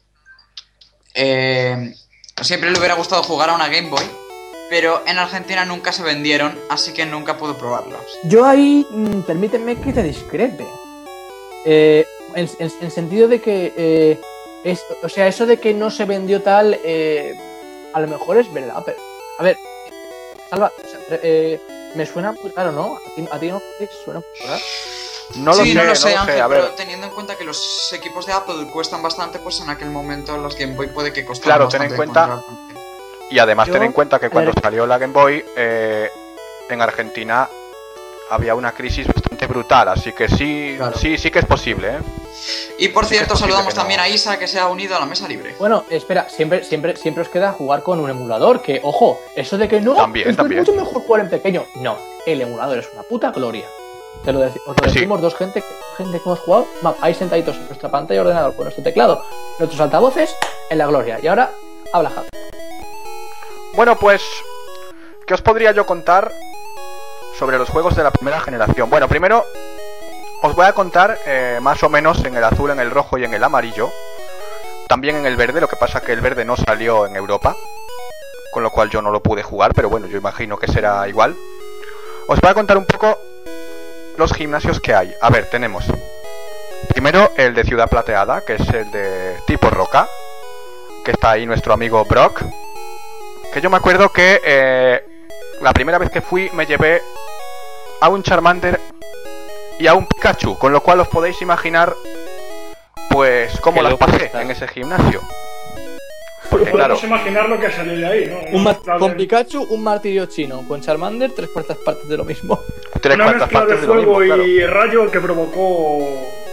eh, siempre le hubiera gustado jugar a una Game Boy, pero en Argentina nunca se vendieron, así que nunca pudo probarlos. Yo ahí, mm, permíteme que te discrepe. Eh, en, en- en sentido de que, eh, es, o sea, eso de que no se vendió tal, eh, a lo mejor es verdad, pero, a ver, Salva, o sea, eh, me suena muy raro, ¿no? ¿A ti, a ti no te suena muy raro? no lo sí, sé, no lo sé, no lo Ángel, sé, a pero ver. teniendo en cuenta que los equipos de Apple cuestan bastante, pues en aquel momento los Game Boy puede que costaran Claro, ten en bastante cuenta- encontrar. Y además Yo- ten en cuenta que cuando a ver- salió la Game Boy, eh, en Argentina había una crisis bastante brutal, así que sí, Claro. sí, sí que es posible, ¿eh? Y por Sí que cierto, es posible saludamos que no. también a Isa, que se ha unido a la mesa libre. Bueno, espera, siempre, siempre, siempre os queda jugar con un emulador, que, ojo, eso de que no, También, es que también. es mucho mejor jugar en pequeño. No, el emulador es una puta gloria. Te lo deci- os lo Sí. decimos dos gente, gente que hemos jugado, va, ahí sentaditos en nuestra pantalla de ordenador con nuestro teclado, nuestros altavoces, en la gloria. Y ahora, habla Javi. Bueno, pues, ¿qué os podría yo contar sobre los juegos de la primera generación? Bueno, primero os voy a contar eh, más o menos en el azul, en el rojo y en el amarillo. También en el verde, lo que pasa que el verde no salió en Europa, con lo cual yo no lo pude jugar, pero bueno, yo imagino que será igual. Os voy a contar un poco los gimnasios que hay. A ver, tenemos primero el de Ciudad Plateada, que es el de tipo roca, que está ahí nuestro amigo Brock. Que yo me acuerdo que eh, la primera vez que fui me llevé a un Charmander y a un Pikachu, con lo cual os podéis imaginar pues cómo Qué las loco pasé estás. en ese gimnasio. Porque claro, Podemos imaginar lo que salió de ahí, ¿no? Un Una ma- mezcla con de- Pikachu, un martirio chino. Con Charmander, tres cuartas partes de lo mismo. tres Una cuartas mezcla de partes de lo fuego mismo, claro. y rayo que provocó...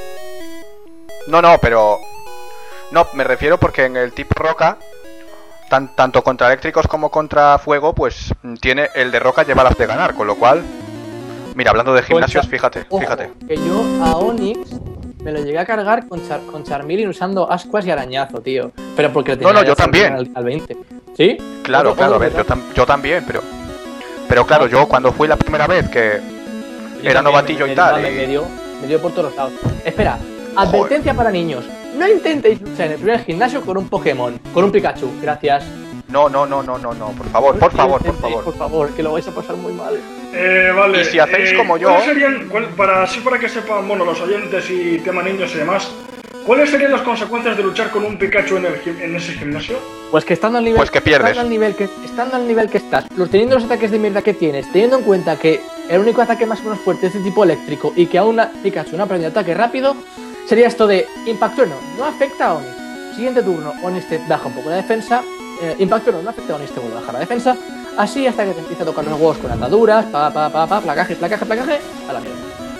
No, no, pero no, me refiero porque en el tipo roca tan- tanto contra eléctricos como contra fuego, pues mm, tiene el de roca lleva las de ganar, con lo cual mira, hablando de gimnasios, Char- fíjate, Ojo, fíjate. que yo a Onix me lo llegué a cargar con, Char con Charmeleon usando ascuas y arañazo, tío. Pero porque lo No, tenía no, yo ya también. Al, al veinte. ¿Sí? Claro, Otro- claro, a otro ver, yo, que tam- yo también, pero pero claro, yo cuando fui la primera vez que Yo era también, novatillo me- y tal, Me, y- me dio, me dio por todos los lados. Espera, advertencia para niños. No intentéis luchar en el primer gimnasio con un Pokémon, con un Pikachu. Gracias. no, no, no, no, no, no, por favor, por No favor, por intentéis, favor. Por favor, que lo vais a pasar muy mal. Eh, vale. Y si hacéis eh, como yo- ¿cuáles serían, cuál- para, así para que sepan, bueno, los oyentes y tema niños y demás, ¿cuáles serían las consecuencias de luchar con un Pikachu en, el, gim- en ese gimnasio? Pues que estando al nivel, Pues que pierdes. Estando al nivel que, estando al nivel que estás, los, teniendo los ataques de mierda que tienes, teniendo en cuenta que el único ataque más o menos fuerte es de tipo eléctrico y que a una Pikachu no aprende ataque rápido, sería esto de Impacto no, no afecta a Onix. Siguiente turno, Onix te baja un poco la defensa, eh, Impacto no, no afecta a Onix, te vuelve a bajar la defensa, así hasta que te empieza a tocar los huevos con ataduras, pa, pa, pa, pa, placaje, placaje, placaje, a la mierda.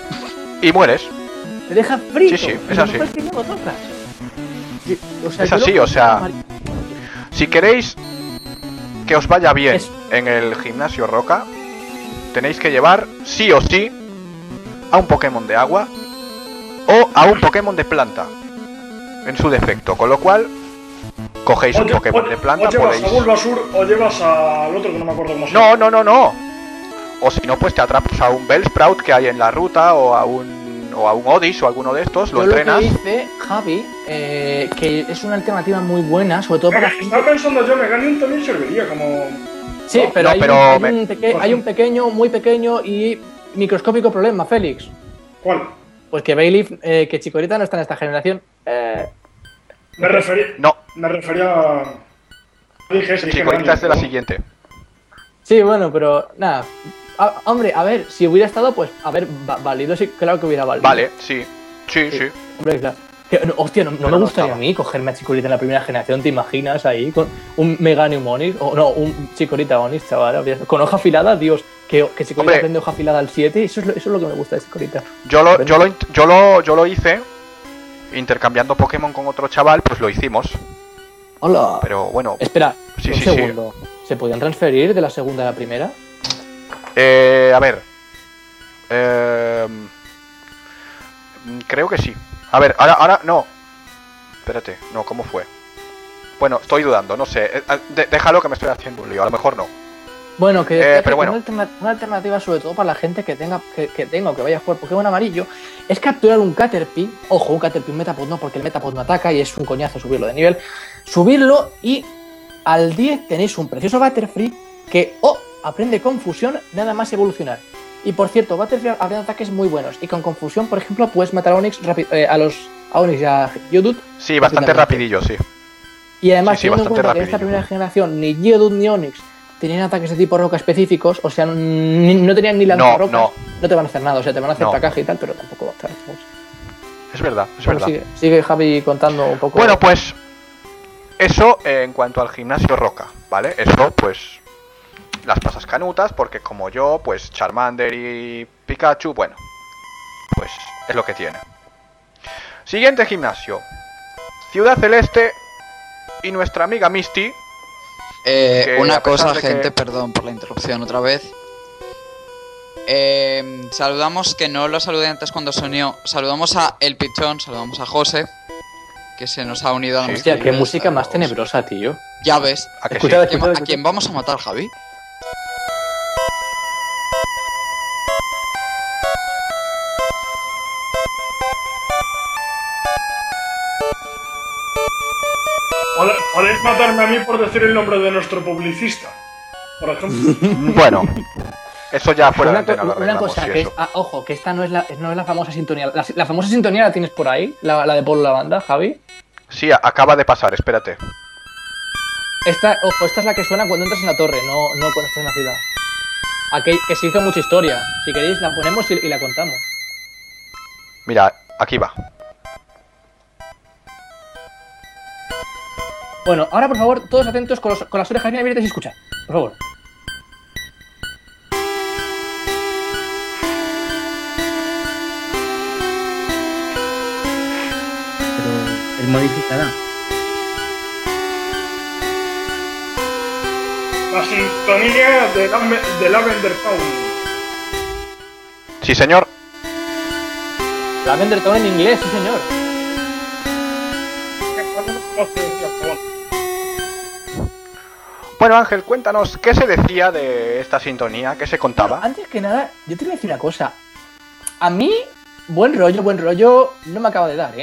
Y mueres. Te deja frito. Sí, sí, es y lo así. mejor es que no lo tocas. Y- o sea, Es yo lo así, que- o sea, Si queréis que os vaya bien Es- en el gimnasio roca, tenéis que llevar sí o sí a un Pokémon de agua o a un Pokémon de planta, en su defecto, con lo cual cogéis un lle- Pokémon de planta, o llevas podéis... a Bulbasur o llevas al otro que no me acuerdo cómo se No, llama. no, no, no. O si no, pues te atrapas a un Bellsprout que hay en la ruta o a un o a un Odis o alguno de estos, lo Yo lo entrenas. que hice, Javi, eh, que es una alternativa muy buena, sobre todo para Mega- gente... Estaba pensando yo, Meganium también serviría como... Sí, No, pero, no, hay, pero un, hay, me- un peque- hay un pequeño, muy pequeño y microscópico problema, Félix. ¿Cuál? Pues que Bailiff, eh, que Chikorita no está en esta generación. Eh, Me refería... No, Me refería a... Dije ese, dije Chikorita es de la Meganium, siguiente. sí, bueno, pero nada. A- hombre, a ver, si hubiera estado, pues, a ver, va- válido, sí, claro que hubiera valido. Vale, sí. Sí, sí. Hombre, claro. Que, no, hostia, no, no Pero me no gustaría estaba. a mí cogerme a Chikorita en la primera generación, ¿te imaginas ahí? Con un Meganium Onix, o no, un Chikorita Onix, chaval. habría- Con hoja afilada, Dios, que, que Chikorita Hombre. aprende hoja afilada al siete, eso es, lo, eso es lo que me gusta de Chikorita. Yo lo, yo lo, int- yo lo, yo lo hice intercambiando Pokémon con otro chaval, pues lo hicimos. Hola. Pero bueno, Espera, Sí, un sí, sí. segundo. ¿Se podían transferir de la segunda a la primera? eh, a ver. Eh, mm, creo que sí. A ver, ahora, ahora, no. Espérate, no, ¿cómo fue? Bueno, estoy dudando, no sé. Eh, de- déjalo que me estoy haciendo un lío, a lo mejor no. Bueno, que Eh, decía pero que bueno. Una, alterna- una alternativa, sobre todo para la gente que tenga que, que tenga o que vaya a jugar Pokémon amarillo, es capturar un Caterpie. Ojo, un Caterpie, un Metapod no, porque el Metapod no ataca y es un coñazo subirlo de nivel. Subirlo y al diez tenéis un precioso Butterfree que, oh, aprende confusión nada más evolucionar. Y por cierto, Butterfree aprende ataques muy buenos. Y con confusión, por ejemplo, puedes matar a Onix rapi- eh, a los a Onix y a Geodude. Sí, bastante Rápidamente. rapidillo, sí. Y además, Sí, sí, teniendo en bastante cuenta que en esta rapidillo. primera generación ni Geodude ni Onix tenían ataques de tipo roca específicos, o sea, ni- no tenían ni lanzarrocas, no. no te van a hacer nada, o sea, te van a hacer No. placaje y tal, pero tampoco va a estar mucho. Es verdad, es Bueno, verdad. sigue, sigue Javi contando un poco. Bueno, pues Eso eh, en cuanto al gimnasio Roca, ¿vale? Eso, pues, las pasas canutas, porque como yo, pues Charmander y Pikachu, bueno, pues es lo que tiene. Siguiente gimnasio. Ciudad Celeste y nuestra amiga Misty. Eh, que una a pesar cosa, de que- gente, perdón por la interrupción otra vez. Eh, saludamos, que no lo saludé antes cuando sonió. Saludamos a El Pichón, saludamos a José, que se nos ha unido a Sí. nuestra Hostia, qué vida. música más Saludamos. tenebrosa, tío. Ya ves. ¿A que Escuchad, sí? ¿A quién, escuchad, a quién vamos a matar, Javi? Pode- Podéis matarme a mí por decir el nombre de nuestro publicista, por ejemplo. Bueno, eso ya fuera de Una, co- antena lo una arreglamos cosa, y que es, eso. ah, ojo, que esta no es la, no es la famosa sintonía. La, la famosa sintonía la tienes por ahí, la, la de Polo Lavanda, Javi. Sí, a- acaba de pasar, espérate. Esta, ojo, esta es la que suena cuando entras en la torre, no, no cuando estás en la ciudad. Aquel, que se hizo mucha historia. Si queréis, la ponemos y, y la contamos. Mira, aquí va. Bueno, ahora por favor, todos atentos con, los- con las orejas bien abiertas y escuchad. Por favor. Pero él modificará. La sintonía de, Lame- de Lavender Town. Sí, señor. Lavender Town en inglés, sí señor. Bueno, Ángel, cuéntanos, ¿qué se decía de esta sintonía? ¿Qué se contaba? Antes que nada, yo te voy a decir una cosa. A mí, buen rollo, buen rollo, no me acaba de dar, ¿eh?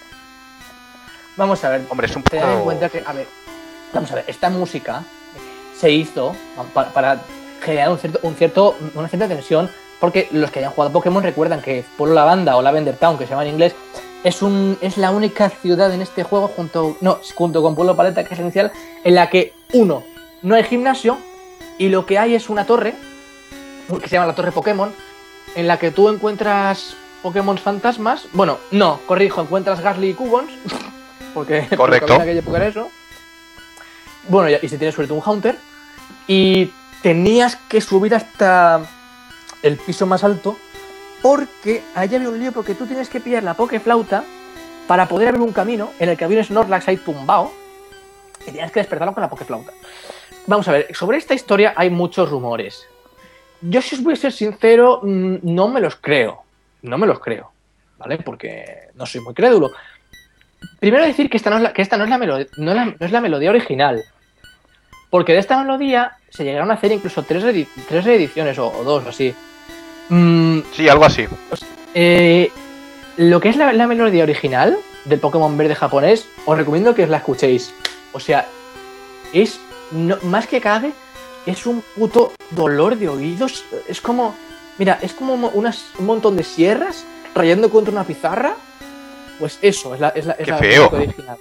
Vamos a ver. Hombre, es un Tened en poco... cuenta que, a ver, vamos a ver, esta música se hizo pa- para generar un cierto, un cierto, una cierta tensión, porque los que hayan jugado Pokémon recuerdan que Pueblo Lavanda o Lavender Town, que se llama en inglés, es un es la única ciudad en este juego junto no junto con Pueblo Paleta, que es la inicial, en la que uno no hay gimnasio y lo que hay es una torre que se llama la Torre Pokémon, en la que tú encuentras Pokémon fantasmas. Bueno, no, corrijo, encuentras Gastly y Cubons. Porque, porque Correcto. en aquella época era eso. Bueno, y si tienes suerte, un Haunter. Y tenías que subir hasta el piso más alto, porque ahí había un lío, porque tú tienes que pillar la Pokéflauta para poder abrir un camino en el que había un Snorlax ahí tumbado y tenías que despertarlo con la Pokéflauta. Vamos a ver, sobre esta historia hay muchos rumores. Yo, si os voy a ser sincero, mm, no me los creo. No me los creo, ¿vale? Porque no soy muy crédulo. Primero decir que esta no es la, que esta no es la, melodía, no es la, no es la melodía original. Porque de esta melodía se llegaron a hacer incluso tres, reedi- tres reediciones o, o dos, o así. Mm, Sí, algo así. eh, lo que es la, la melodía original del Pokémon verde japonés, os recomiendo que os la escuchéis. O sea, es no- más que cague, es un puto dolor de oídos. Es como, mira, es como mo- unas, un montón de sierras rayando contra una pizarra. Pues eso, es la, es la, es Qué la feo. música original.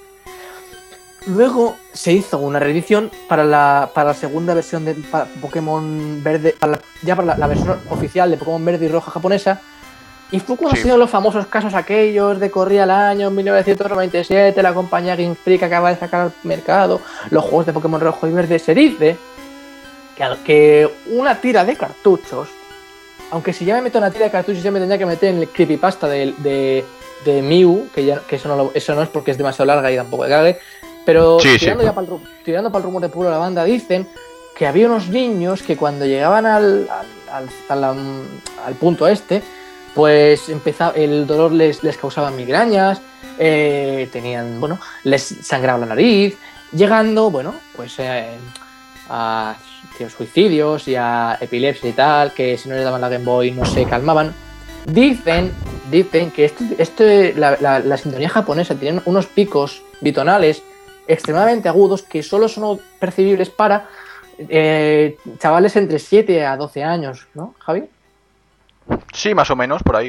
Luego se hizo una reedición para la, para la segunda versión de para Pokémon Verde, para la- ya para la, la versión oficial de Pokémon Verde y Roja japonesa. Y fue cuando Sí. han sido los famosos casos aquellos de corría el año mil novecientos noventa y siete, la compañía Game Freak acaba de sacar al mercado los juegos de Pokémon Rojo y Verde. Se dice que, al- que una tira de cartuchos, aunque si ya me meto una tira de cartuchos ya me tendría que meter en el creepypasta de, de, de Mew, que, ya, que eso, no lo- eso no es porque es demasiado larga y tampoco de cague, pero Sí, tirando, sí. ya pa'l ru- tirando para el rumor de Pueblo la banda, dicen que había unos niños que cuando llegaban al, al, al, al, am- al punto este, pues empezaba, el dolor les, les causaba migrañas, eh, tenían, bueno, les sangraba la nariz, llegando, bueno, pues eh, a tío, suicidios y a epilepsia y tal, que si no les daban la Game Boy no se calmaban. Dicen, dicen que este, este, la, la, la sintonía japonesa tiene unos picos bitonales extremadamente agudos que solo son percibibles para eh, chavales entre siete a doce años, ¿no, Javi? Sí, más o menos, por ahí.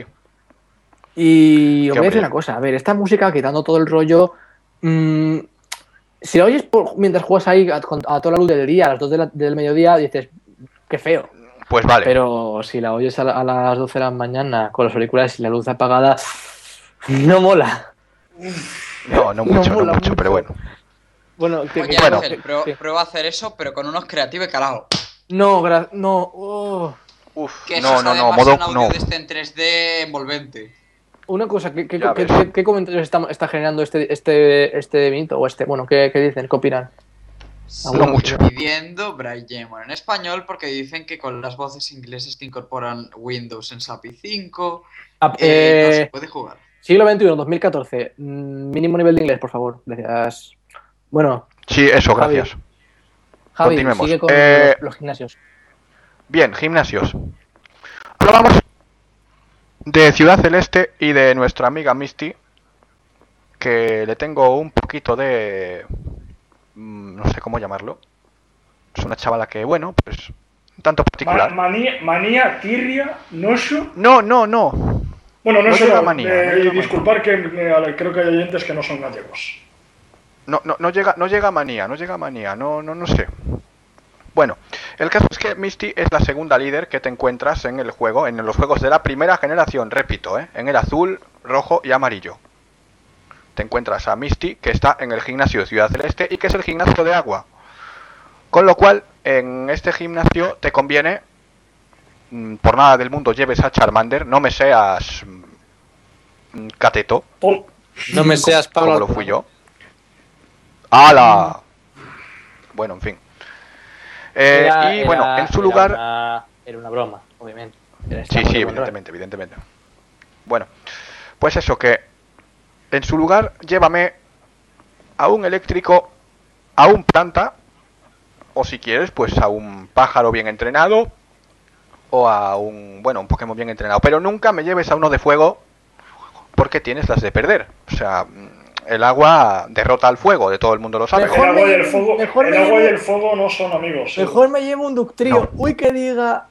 Y os Qué voy a decir hombre. una cosa, a ver, esta música, quitando todo el rollo, mmm, si la oyes por- mientras juegas ahí a, con- a toda la luz del día, a las dos de la- del mediodía, dices, qué feo. Pues vale. Pero si la oyes a, la- a las doce de la mañana con los auriculares y la luz apagada, no mola. No, no no mucho, no, mola mucho, mucho. pero bueno. Bueno, que, Oye, que- bueno. Ángel, que- prueba, que- prueba a hacer eso, pero con unos creativos calados. No, gra- no. oh. Uf, Que eso no, es no, no, además modo un audio no. de este en tres D envolvente. Una cosa, ¿qué, qué, Ya qué- ves. qué- qué comentarios está, está generando este, este, este mito? O este, bueno, ¿qué, qué dicen? ¿Qué opinan? No mucho. Pidiendo Brailleemon en español porque dicen que con las voces inglesas que incorporan Windows en S A P I cinco Ah, eh, no eh, se puede jugar. Siglo veintiuno, dos mil catorce. mm, Mínimo nivel de inglés, por favor. Gracias. Bueno, Sí, eso, Javi. gracias. Javi, Continuemos. sigue con Eh, los, los gimnasios. Bien, gimnasios. Ahora vamos de Ciudad Celeste y de nuestra amiga Misty, que le tengo un poquito de... mm, no sé cómo llamarlo. Es una chavala que, bueno, pues un tanto Ma- particular. manía, manía, tirria, noso. No, no, no. Bueno, no, No sé, llega no, manía, eh, no llega disculpar que eh, creo que hay oyentes que no son gallegos. No, no, no llega, no llega a manía, no llega a manía, no, no, no sé. Bueno, el caso es que Misty es la segunda líder que te encuentras en el juego, en los juegos de la primera generación, repito, ¿eh? En el azul, rojo y amarillo. Te encuentras a Misty, que está en el gimnasio de Ciudad Celeste y que es el gimnasio de agua. Con lo cual, en este gimnasio te conviene, mm, por nada del mundo lleves a Charmander, no me seas mm, Cateto, Pol- No me seas Pablo. como lo fui yo. ¡Hala! Bueno, en fin. Eh, Era- y bueno, era- en su era lugar... una- era una broma, obviamente. Era Sí, estamos sí, de buen rollo. evidentemente, evidentemente. Bueno, pues eso, que en su lugar llévame a un eléctrico, a un planta, o si quieres, pues a un pájaro bien entrenado, o a un, bueno, un Pokémon bien entrenado. Pero nunca me lleves a uno de fuego, porque tienes las de perder. O sea, el agua derrota al fuego, de todo el mundo lo sabe. Mejor el agua y me- el fuego, mejor el me agua y llevo- el fuego no son amigos. sí. Mejor me llevo un Ductrio. No. Uy, que diga.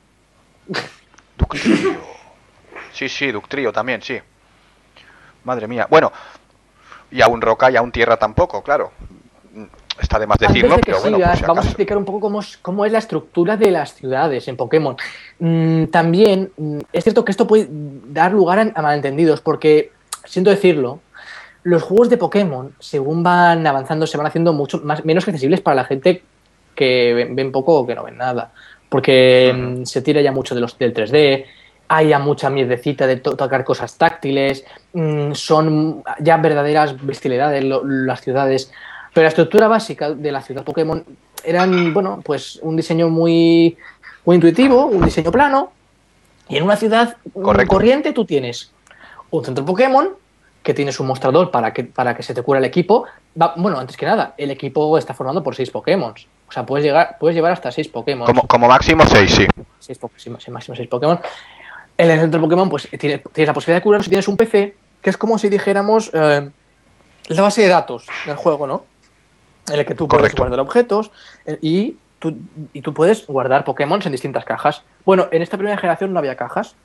Ductrio. Sí, sí, Ductrio también, sí. Madre mía. Bueno, y a un roca y a un tierra tampoco, claro. Está de más decirlo, Antes de que pero bueno, sigas, por si vamos a acaso. explicar un poco cómo es, cómo es la estructura de las ciudades en Pokémon. Mm, también mm, es cierto que esto puede dar lugar a, a malentendidos, porque, siento decirlo, los juegos de Pokémon, según van avanzando, se van haciendo mucho más, menos accesibles para la gente que ven, ven poco o que no ven nada. Porque Ujú. mm, se tira ya mucho de los, del tres D, hay ya mucha mierdecita de to- tocar cosas táctiles, mm, son ya verdaderas bestialidades lo- las ciudades. Pero la estructura básica de la ciudad Pokémon eran, bueno, pues un diseño muy, muy intuitivo, un diseño plano. Y en una ciudad mm, Correcto. corriente tú tienes un centro Pokémon, que tienes un mostrador para que, para que se te cura el equipo. Va- bueno, antes que nada, el equipo está formado por seis Pokémon. O sea, puedes, llegar, puedes llevar hasta seis Pokémon. Como, como máximo seis, sí. Seis, po- sí, sí, máximo seis Pokémon. En el centro Pokémon, pues tienes, tienes la posibilidad de curarlos y tienes un P C, que es como si dijéramos eh, la base de datos del juego, ¿no? En el que tú puedes Correcto. guardar objetos eh, y tú, y tú puedes guardar Pokémon en distintas cajas. Bueno, en esta primera generación no había cajas,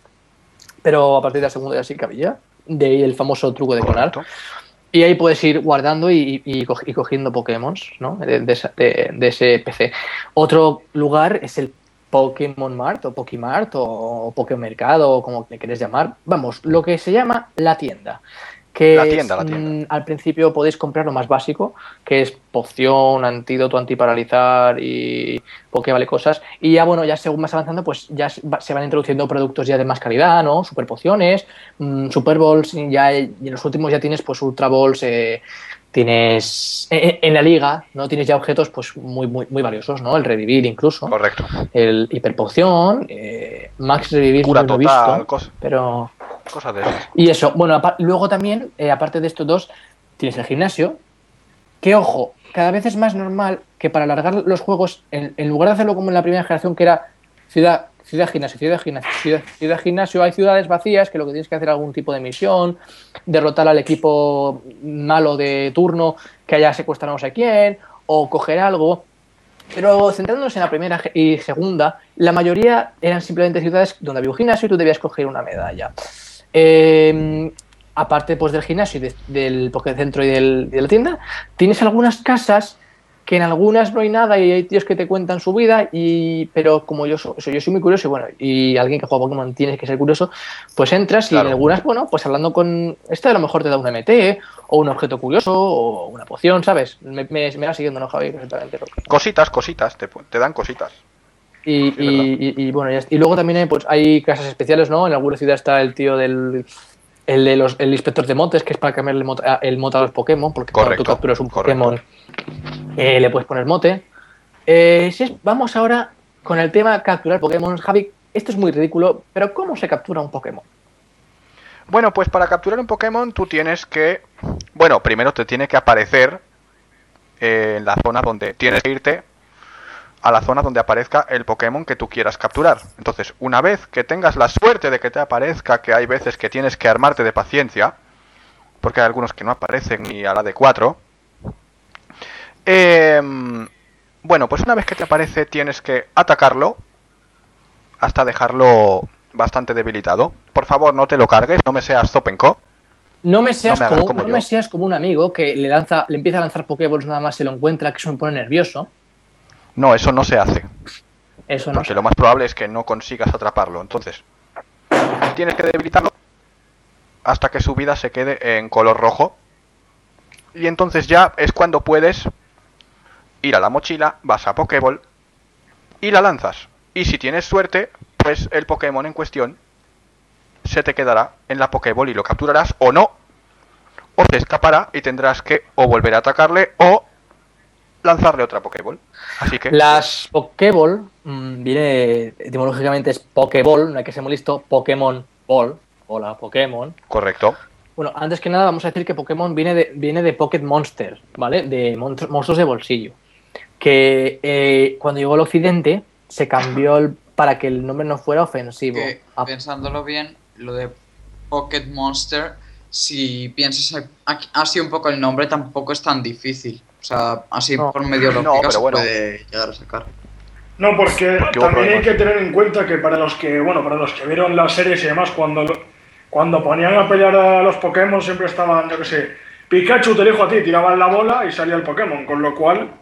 pero a partir de la segunda ya sí que había. De ahí el famoso truco de clonar. Correcto. Y ahí puedes ir guardando y, y, co- y cogiendo Pokémon, ¿no? De, de esa- de- de ese P C. Otro lugar es el Pokémon Mart o Pokimart o Pokémercado o como le quieres llamar. Vamos, lo que se llama la tienda. Que La tienda, es, la tienda. mm, al principio podéis comprar lo más básico, que es poción, antídoto, antiparalizar y Pokéball cosas. Y ya, bueno, ya según vas avanzando, pues ya se va- se van introduciendo productos ya de más calidad, ¿no? Super pociones, mm, Super Balls, y ya y en los últimos ya tienes pues Ultra Balls, eh, tienes en, en la liga, ¿no? Tienes ya objetos pues muy, muy, muy valiosos, ¿no? El revivir incluso, Correcto. el hiperpoción, eh, Max revivir Cura no lo he total, visto, cos- pero cosas de esas. y eso, bueno, apa- luego también, eh, aparte de estos dos, tienes el gimnasio, que ojo, cada vez es más normal que para alargar los juegos, en, en lugar de hacerlo como en la primera generación, que era ciudad, ciudad gimnasio, ciudad gimnasio, ciudad, ciudad gimnasio, hay ciudades vacías que lo que tienes que hacer es algún tipo de misión, derrotar al equipo malo de turno que haya secuestrado no sé quién, o coger algo. Pero centrándonos en la primera ge- y segunda, la mayoría eran simplemente ciudades donde había un gimnasio y tú debías coger una medalla. Eh, aparte pues del gimnasio y de- del Pokécentro y del- de la tienda, tienes algunas casas que en algunas no hay nada y hay tíos que te cuentan su vida, y pero como yo soy, yo soy muy curioso y bueno, y alguien que juega Pokémon tienes que ser curioso, pues entras Claro. y en algunas, bueno, pues hablando con este a lo mejor te da un M T o un objeto curioso o una poción, ¿sabes? Me, me, me va siguiendo, ¿no, Javi? Perfectamente. Cositas, cositas, te, te dan cositas. Y, Sí, y, y, y bueno, y luego también hay, pues, hay clases especiales, ¿no? En alguna ciudad está el tío del... El de los el inspector de montes, que es para cambiarle el mote, el mote a los Pokémon, porque Correcto, cuando tú capturas un correcto. Pokémon eh, le puedes poner mote. Eh, si es, vamos ahora con el tema capturar Pokémon. Javi, esto es muy ridículo, pero ¿cómo se captura un Pokémon? Bueno, pues para capturar un Pokémon tú tienes que... Bueno, primero te tiene que aparecer eh, en la zona donde tienes que irte a la zona donde aparezca el Pokémon que tú quieras capturar. Entonces, una vez que tengas la suerte de que te aparezca, que hay veces que tienes que armarte de paciencia, porque hay algunos que no aparecen ni a la de cuatro. Eh, bueno, pues una vez que te aparece tienes que atacarlo hasta dejarlo bastante debilitado. Por favor, no te lo cargues, no me seas Zopenko. No me seas, No me hagas como, como no yo. me seas como un amigo que le lanza, le empieza a lanzar Pokéballs nada más se lo encuentra, que eso me pone nervioso. No, eso no se hace. Eso no Porque sé. lo más probable es que no consigas atraparlo. Entonces, tienes que debilitarlo hasta que su vida se quede en color rojo. Y entonces ya es cuando puedes ir a la mochila, vas a Pokéball y la lanzas. Y si tienes suerte, pues el Pokémon en cuestión se te quedará en la Pokéball y lo capturarás o no. O se escapará y tendrás que o volver a atacarle o lanzarle otra Pokéball. Así que... Las Pokéball, mmm, viene etimológicamente es Pokéball, no hay que ser muy listo, Pokémon Ball, hola Pokémon. Correcto. Bueno, antes que nada vamos a decir que Pokémon viene de, viene de Pocket Monster, ¿vale? De monstru- monstruos de bolsillo. Que eh, cuando llegó al occidente se cambió el, para que el nombre no fuera ofensivo. Que, A- pensándolo bien, lo de Pocket Monster, si piensas a- así un poco el nombre, tampoco es tan difícil. O sea, así No. por medio No, lógica pero se bueno. puede llegar a sacar. No, porque Porque hubo también hay problemas. que tener en cuenta que para los que, bueno, para los que vieron las series y demás, cuando, lo- cuando ponían a pelear a los Pokémon siempre estaban, yo qué sé, Pikachu te elijo a ti, tiraban la bola y salía el Pokémon, con lo cual,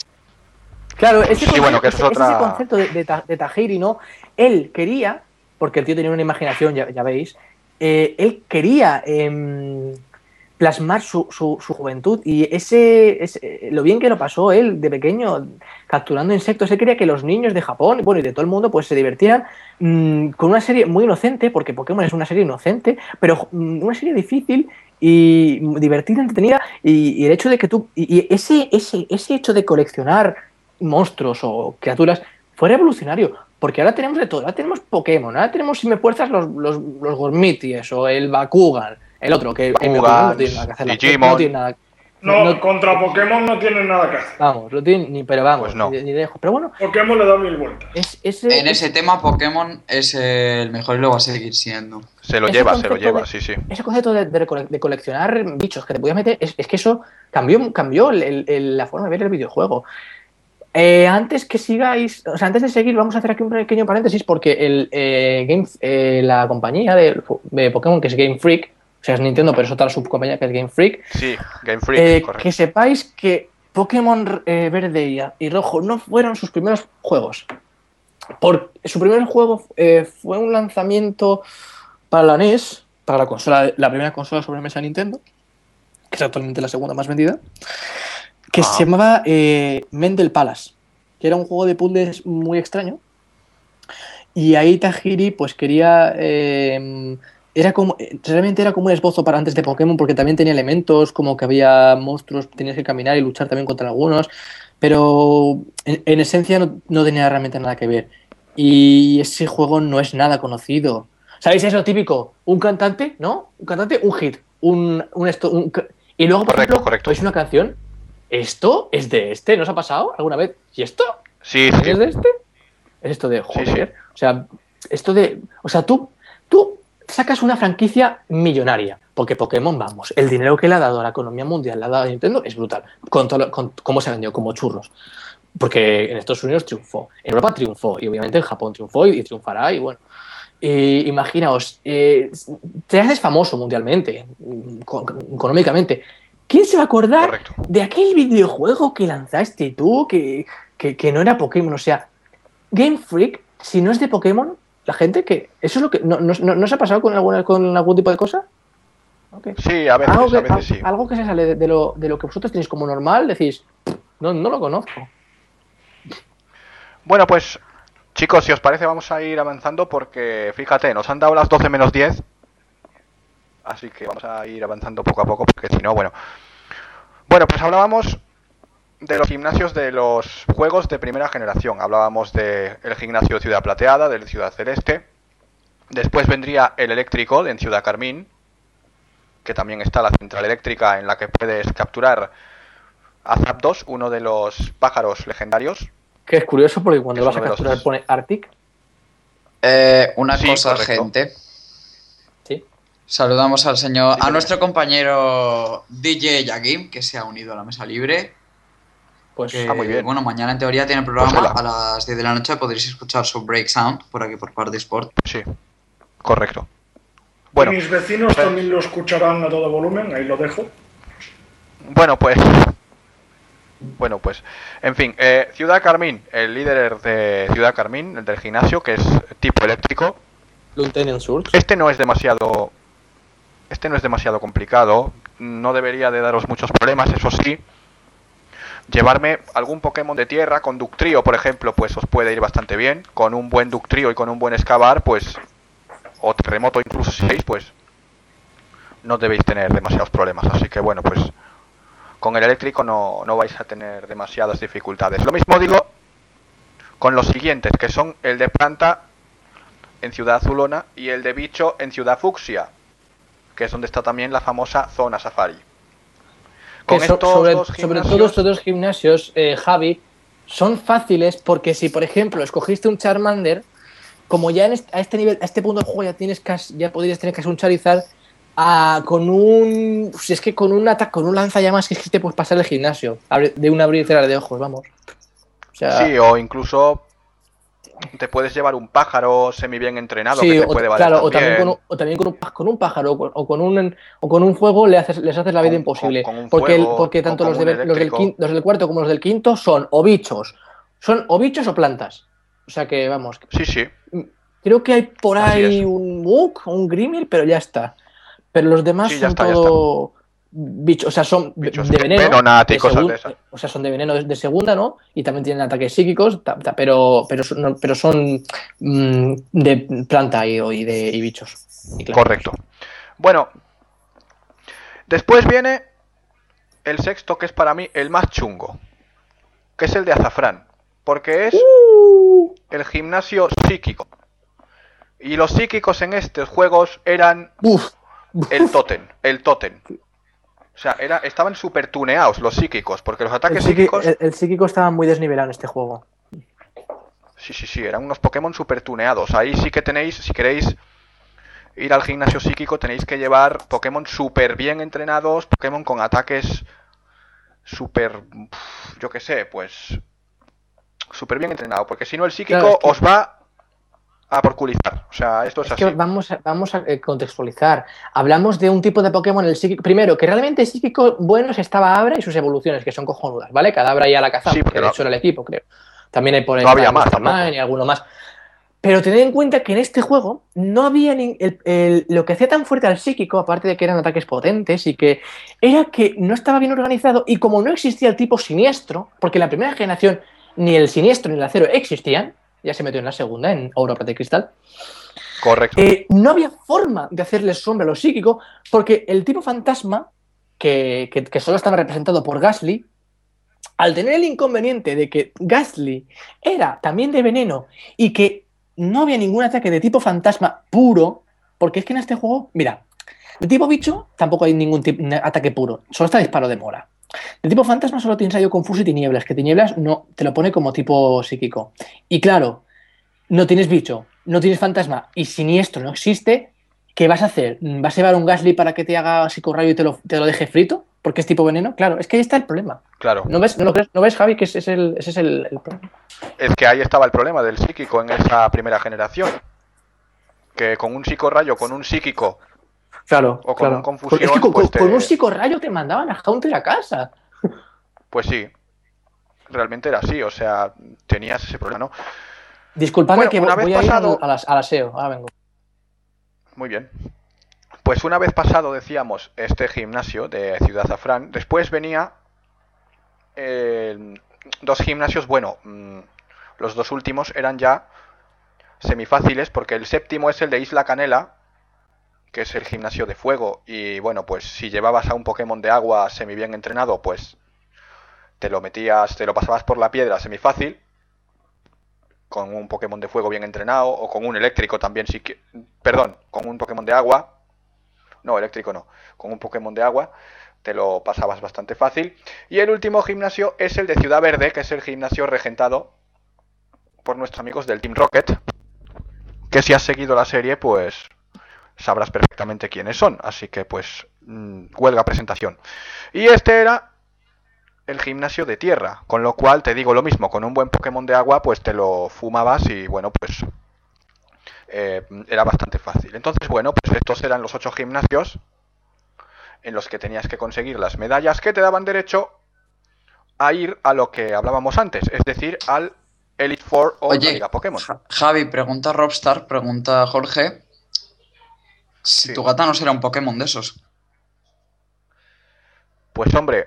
Claro, ese Sí, concepto, bueno, que eso es ese- otra- ese concepto de, de, Ta- de Tajiri, ¿no? Él quería, porque el tío tenía una imaginación, ya, ya veis, eh, él quería em, plasmar su, su, su juventud y ese, ese- lo bien que lo pasó él de pequeño capturando insectos. Él quería que los niños de Japón, bueno, y de todo el mundo, pues se divirtieran mm, con una serie muy inocente, porque Pokémon es una serie inocente, pero mm, una serie difícil y divertida, entretenida, y, y el hecho de que tú, y, y ese, ese, ese hecho de coleccionar monstruos o criaturas fue revolucionario, porque ahora tenemos de todo, ahora tenemos Pokémon, ahora tenemos, si me fuerzas, los, los, los Gormities o el Bakugan, el otro, que en mi opinión no tiene nada que hacer. Digimon. No tiene nada, no, no- contra Pokémon no tienen nada que hacer. vamos, no tiene ni, pero vamos, Pues no. ni, ni de lejos. Pero bueno, Pokémon le da mil vueltas. es, ese, En ese tema, Pokémon es el mejor y lo va a seguir siendo. Se lo ese lleva, se lo concepto lleva, de- sí, sí. ese concepto de, de recole- de coleccionar bichos que te podías meter, es, es que eso cambió, cambió el- el- el- la forma de ver el videojuego. Eh, antes que sigáis, o sea, antes de seguir, vamos a hacer aquí un pequeño paréntesis porque el, eh, Game, eh, la compañía de, de Pokémon, que es Game Freak, o sea, es Nintendo, pero es otra subcompañía que es Game Freak, Sí, Game Freak, eh, correcto. que sepáis que Pokémon eh, Verde y, y Rojo no fueron sus primeros juegos. Por, su primer juego eh, fue un lanzamiento para la N E S, para la consola, la primera consola sobre mesa de Nintendo, que es actualmente la segunda más vendida, que Ah. se llamaba eh, Mendel Palace, que era un juego de puzzles muy extraño. Y ahí Tajiri pues quería... eh, era como, realmente era como un esbozo para antes de Pokémon, porque también tenía elementos, como que había monstruos, tenías que caminar y luchar también contra algunos, pero en, en esencia no, no tenía realmente nada que ver. Y ese juego no es nada conocido. ¿Sabéis eso típico? Un cantante, ¿no? Un cantante, un hit. Un, un esto, un ca- y luego, por Correcto, ejemplo, correcto. ¿veis una canción? ¿Esto es de este? ¿No os ha pasado alguna vez? ¿Y esto? Sí, sí, ¿Es de este? Es esto de Sí, joder. sí. O sea, esto de. O sea, tú, tú sacas una franquicia millonaria. Porque Pokémon, vamos, el dinero que le ha dado a la economía mundial, le ha dado a Nintendo, es brutal. Con, todo, lo- con cómo se ha vendido, como churros. Porque en Estados Unidos triunfó, en Europa triunfó, y obviamente en Japón triunfó y, y triunfará, y bueno. Eh, imaginaos, eh, te haces famoso mundialmente, co- económicamente, ¿Quién se va a acordar Correcto. de aquel videojuego que lanzaste tú, que, que, que no era Pokémon? O sea, Game Freak, si no es de Pokémon, la gente que... ¿Eso es lo que... ¿No, no, no, ¿no se ha pasado con, alguna, con algún tipo de cosa? Okay. Sí, a veces, algo que, a veces sí. Algo que se sale de, de, lo, de lo que vosotros tenéis como normal, decís, no, no lo conozco. Bueno, pues, chicos, si os parece, vamos a ir avanzando porque, fíjate, nos han dado las doce menos diez. Así que vamos a ir avanzando poco a poco porque si no, bueno... Bueno, pues hablábamos de los gimnasios de los juegos de primera generación. Hablábamos del gimnasio de Ciudad Plateada, del Ciudad Celeste. Después vendría el eléctrico de en Ciudad Carmín, que también está la central eléctrica en la que puedes capturar a Zapdos, uno de los pájaros legendarios. Que es curioso porque cuando Es vas a uno de capturar los- pone Arctic. Eh, una Sí, cosa, correcto. gente. Sí. Saludamos al señor, Sí, a nuestro compañero D J Yagim, que se ha unido a la mesa libre. Pues Que, Ah, muy bien. Bueno, mañana en teoría tiene programa Pues hola. a las diez de la noche. Podréis escuchar su Break Sound por aquí por Party Sport. Sí, correcto. Bueno, Y mis vecinos también lo escucharán a todo volumen, ahí lo dejo. bueno, pues... Bueno, pues... En fin, eh, Ciudad Carmín, el líder de Ciudad Carmín, el del gimnasio, que es tipo eléctrico. Lieutenant Surge. Este no es demasiado... Este no es demasiado complicado. No debería de daros muchos problemas, eso sí. Llevarme algún Pokémon de tierra, con Ductrio, por ejemplo, pues os puede ir bastante bien. Con un buen Ductrio y con un buen Excavar, pues... O Terremoto incluso si seis, pues... No debéis tener demasiados problemas. Así que bueno, pues... Con el eléctrico no, no vais a tener demasiadas dificultades. Lo mismo digo con los siguientes, que son el de planta en Ciudad Azulona y el de bicho en Ciudad Fucsia, que es donde está también la famosa zona safari. Con Que so- estos sobre, dos sobre gimnasios, todo estos dos gimnasios, eh, Javi, son fáciles porque si, por ejemplo, escogiste un Charmander, como ya en este, a este nivel, a este punto del juego ya tienes casi, ya podrías tener casi un Charizard, ah, con un, si es que con un ataque, con un lanzallamas que es que te puedes pasar el gimnasio, abre- de un abrir y cerrar de ojos, vamos. O sea, sí, o incluso te puedes llevar un pájaro semi bien entrenado sí, que te o, puede valer claro, o también. también, con un, o también con, un, pá- con un pájaro o con, o con un o con un fuego le haces, les haces la vida Con- imposible. con- con un porque el- fuego, porque o tanto con los, un de- los, del eléctrico. quin- los del cuarto como los del quinto son o bichos. Son o bichos o plantas. O sea que, vamos, Sí, sí. creo que hay por Así ahí es. un Muk, un Grimir, pero ya está. Pero los demás Sí, ya son está, ya todo bichos, o sea, son de- Bichos de veneno. Venonat y de cosas segun- de esas. O sea, son de veneno de, de segunda, ¿no? Y también tienen ataques psíquicos, ta- ta- pero, pero son, no, pero son mm, de planta y, y de y bichos. Y claro, Correcto. Bueno, después viene el sexto, que es para mí el más chungo, que es el de Azafrán, porque es Uh, el gimnasio psíquico. Y los psíquicos en estos juegos eran uf, el tótem, el tótem. O sea, era, estaban súper tuneados los psíquicos, porque los el, ataques psíqui- psíquicos... el- el psíquico estaba muy desnivelado en este juego. Sí, sí, sí, eran unos Pokémon súper tuneados. Ahí sí que tenéis, si queréis ir al gimnasio psíquico, tenéis que llevar Pokémon súper bien entrenados, Pokémon con ataques súper, pf, yo qué sé, pues súper bien entrenado, porque si no el psíquico Claro, es que- os va a porculizar. O sea, esto es, Es así. que vamos a, vamos a eh, contextualizar. Hablamos de un tipo de Pokémon, el psíquico. Primero, que realmente el psíquico bueno estaba Abra y sus evoluciones, que son cojonudas, ¿vale? Cada Abra y a la caza, Sí, porque que de no- hecho era el equipo, creo. También hay por ahí No había está más Mister tampoco. Mime y alguno más. Pero tened en cuenta que en este juego no había ni el- el- lo que hacía tan fuerte al psíquico, aparte de que eran ataques potentes, y que era que no estaba bien organizado, y como no existía el tipo siniestro, porque en la primera generación ni el siniestro ni el acero existían, ya se metió en la segunda, en Oro, Plata y Cristal, Correcto. eh, no había forma de hacerles sombra a lo psíquico, porque el tipo fantasma, que, que- que solo estaba representado por Gastly, al tener el inconveniente de que Gastly era también de veneno y que no había ningún ataque de tipo fantasma puro, porque es que en este juego, mira, de tipo bicho tampoco hay ningún tipo, ataque puro, solo está disparo de mora. De tipo fantasma solo tienes rayo confuso y tinieblas, que tinieblas no te lo pone como tipo psíquico. Y claro, no tienes bicho, no tienes fantasma y siniestro no existe, ¿qué vas a hacer? ¿Vas a llevar un Gastly para que te haga psicorrayo y te lo, te lo deje frito? Porque es tipo veneno. Claro, es que ahí está el problema. Claro. ¿No ves, no lo crees? ¿No ves, Javi, que ese es el, ese es el, el problema? Es que ahí estaba el problema del psíquico en esa primera generación. Que con un psicorrayo, con un psíquico Claro, O con claro. un confusión, Es que con, pues con- con te- un psicorrayo te mandaban a Haunter a casa. Pues sí, realmente era así, o sea, tenías ese problema, ¿no? Disculpadme Bueno, que una voy vez a ir pasado- al, al, as- al aseo. Ahora vengo. Muy bien. Pues una vez pasado, decíamos, este gimnasio de Ciudad Zafrán, después venía eh, dos gimnasios, bueno, mm, los dos últimos eran ya semifáciles, porque el séptimo es el de Isla Canela, que es el gimnasio de fuego, y bueno, pues si llevabas a un Pokémon de agua semi bien entrenado, pues te lo metías, te lo pasabas por la piedra semifácil, con un Pokémon de fuego bien entrenado, o con un eléctrico también, si qui- perdón, con un Pokémon de agua, no, eléctrico no, con un Pokémon de agua, te lo pasabas bastante fácil. Y el último gimnasio es el de Ciudad Verde, que es el gimnasio regentado por nuestros amigos del Team Rocket, que si has seguido la serie, pues sabrás perfectamente quiénes son, así que pues mmm, huelga presentación. Y este era el gimnasio de tierra, con lo cual te digo lo mismo, con un buen Pokémon de agua pues te lo fumabas y bueno, pues eh, era bastante fácil. Entonces bueno, pues estos eran los ocho gimnasios en los que tenías que conseguir las medallas que te daban derecho a ir a lo que hablábamos antes, es decir, al Elite Four o la Oye, Liga Pokémon. Ja- Javi, pregunta Robstar, pregunta Jorge. Si Sí. tu gata no será un Pokémon de esos. Pues hombre,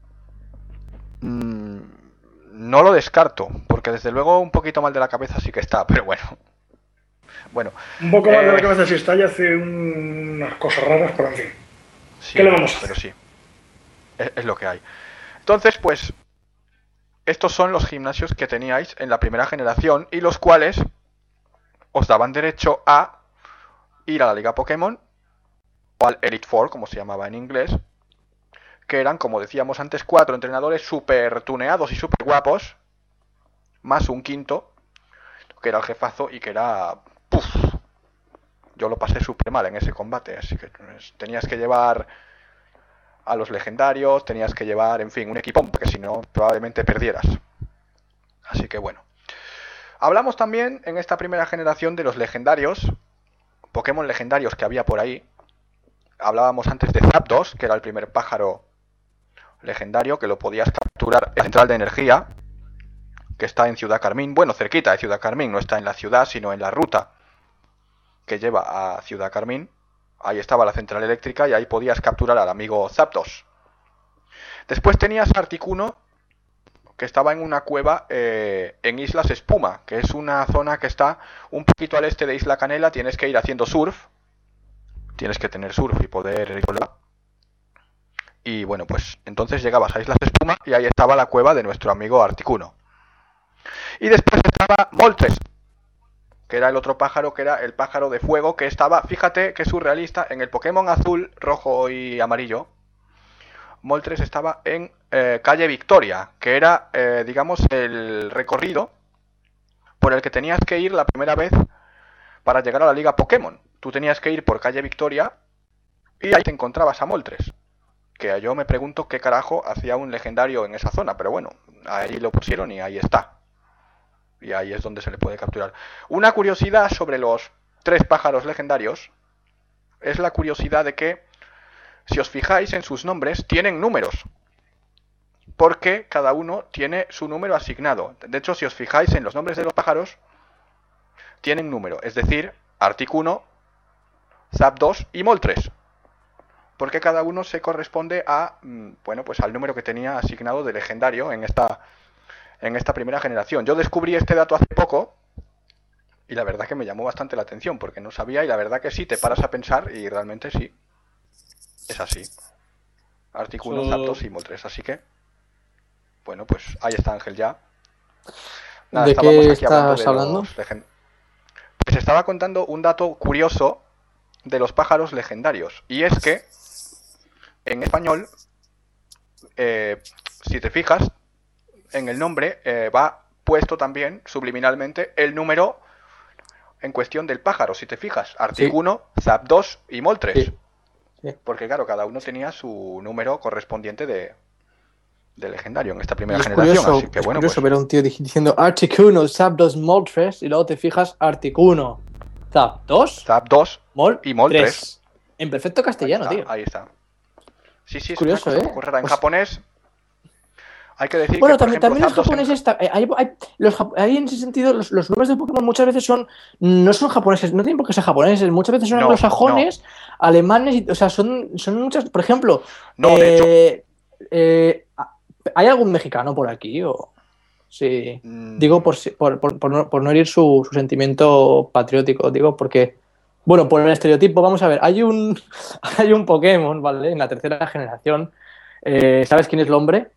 mmm, no lo descarto, porque desde luego un poquito mal de la cabeza sí que está, pero bueno. Bueno, Un poco más de la eh, cabeza si está y hace un- unas cosas raras, pero en fin. sí, ¿Qué le vamos a hacer? pero sí, es, es lo que hay. Entonces, pues, estos son los gimnasios que teníais en la primera generación y los cuales os daban derecho a ir a la Liga Pokémon o al Elite Four, como se llamaba en inglés, que eran, como decíamos antes, cuatro entrenadores súper tuneados y súper guapos, más un quinto, que era el jefazo y que era... ¡Puf! Yo lo pasé súper mal en ese combate, así que pues, tenías que llevar a los legendarios, tenías que llevar, en fin, un equipón, porque si no, probablemente perdieras. Así que bueno. Hablamos también en esta primera generación de los legendarios, Pokémon legendarios que había por ahí. Hablábamos antes de Zapdos, que era el primer pájaro legendario, que lo podías capturar en la central de energía, que está en Ciudad Carmín. Bueno, cerquita de Ciudad Carmín, no está en la ciudad, sino en la ruta que lleva a Ciudad Carmín. Ahí estaba la central eléctrica y ahí podías capturar al amigo Zapdos. Después tenías Articuno, que estaba en una cueva eh, en Islas Espuma, que es una zona que está un poquito al este de Isla Canela. Tienes que ir haciendo surf, tienes que tener surf y poder ir por la... Y bueno, pues entonces llegabas a Islas Espuma y ahí estaba la cueva de nuestro amigo Articuno. Y después estaba Moltres, que era el otro pájaro, que era el pájaro de fuego, que estaba, fíjate que surrealista, en el Pokémon azul, rojo y amarillo. Moltres estaba en eh, calle Victoria, que era, eh, digamos, el recorrido por el que tenías que ir la primera vez para llegar a la Liga Pokémon. Tú tenías que ir por calle Victoria y ahí te encontrabas a Moltres. Que yo me pregunto qué carajo hacía un legendario en esa zona, pero bueno, ahí lo pusieron y ahí está. Y ahí es donde se le puede capturar. Una curiosidad sobre los tres pájaros legendarios es la curiosidad de que, si os fijáis en sus nombres, tienen números. Porque cada uno tiene su número asignado. De hecho, si os fijáis en los nombres de los pájaros, tienen número. Es decir, Articuno, Zapdos y Moltres. Porque cada uno se corresponde a, bueno, pues al número que tenía asignado de legendario en esta... en esta primera generación. Yo descubrí este dato hace poco y la verdad que me llamó bastante la atención porque no sabía y la verdad que sí, te paras a pensar y realmente sí, es así. Articuno, So... Zapdos y Moltres, así que bueno, pues ahí está Ángel ya. Nada, ¿De estábamos qué aquí hablando estás de hablando? los legend... Pues estaba contando un dato curioso de los pájaros legendarios y es que en español, eh, si te fijas, en el nombre eh, va puesto también subliminalmente el número en cuestión del pájaro, si te fijas, Articuno, sí. Zapdos y Moltres. Sí. Sí. Porque claro, cada uno tenía su número correspondiente de, de legendario en esta primera es generación. Curioso, así que es bueno, curioso pues... ver a un tío diciendo Articuno, Zapdos, Moltres y luego te fijas Articuno, Zapdos, Zapdos Mol y Moltres. En perfecto castellano, ahí está, tío. Ahí está. Sí, sí, es Curioso, una cosa ¿eh? muy rara. En Pues- japonés hay que decir Bueno, que, por también, ejemplo, también los Zapdos en- japoneses, ta- eh, hay, hay- los, jap- hay en ese sentido, los, los nombres de Pokémon muchas veces son, no son japoneses, no tienen por qué ser japoneses, muchas veces son No, anglosajones, alemanes, y- o sea, son, son muchas, por ejemplo, No, de hecho, eh, eh, ¿hay algún mexicano por aquí? O... Sí, mm, digo por, si- por, por- por no, por no herir su, su sentimiento patriótico, digo porque, bueno, por el estereotipo, vamos a ver, hay un, hay un Pokémon, ¿vale? En la tercera generación, eh, ¿sabes quién es el hombre?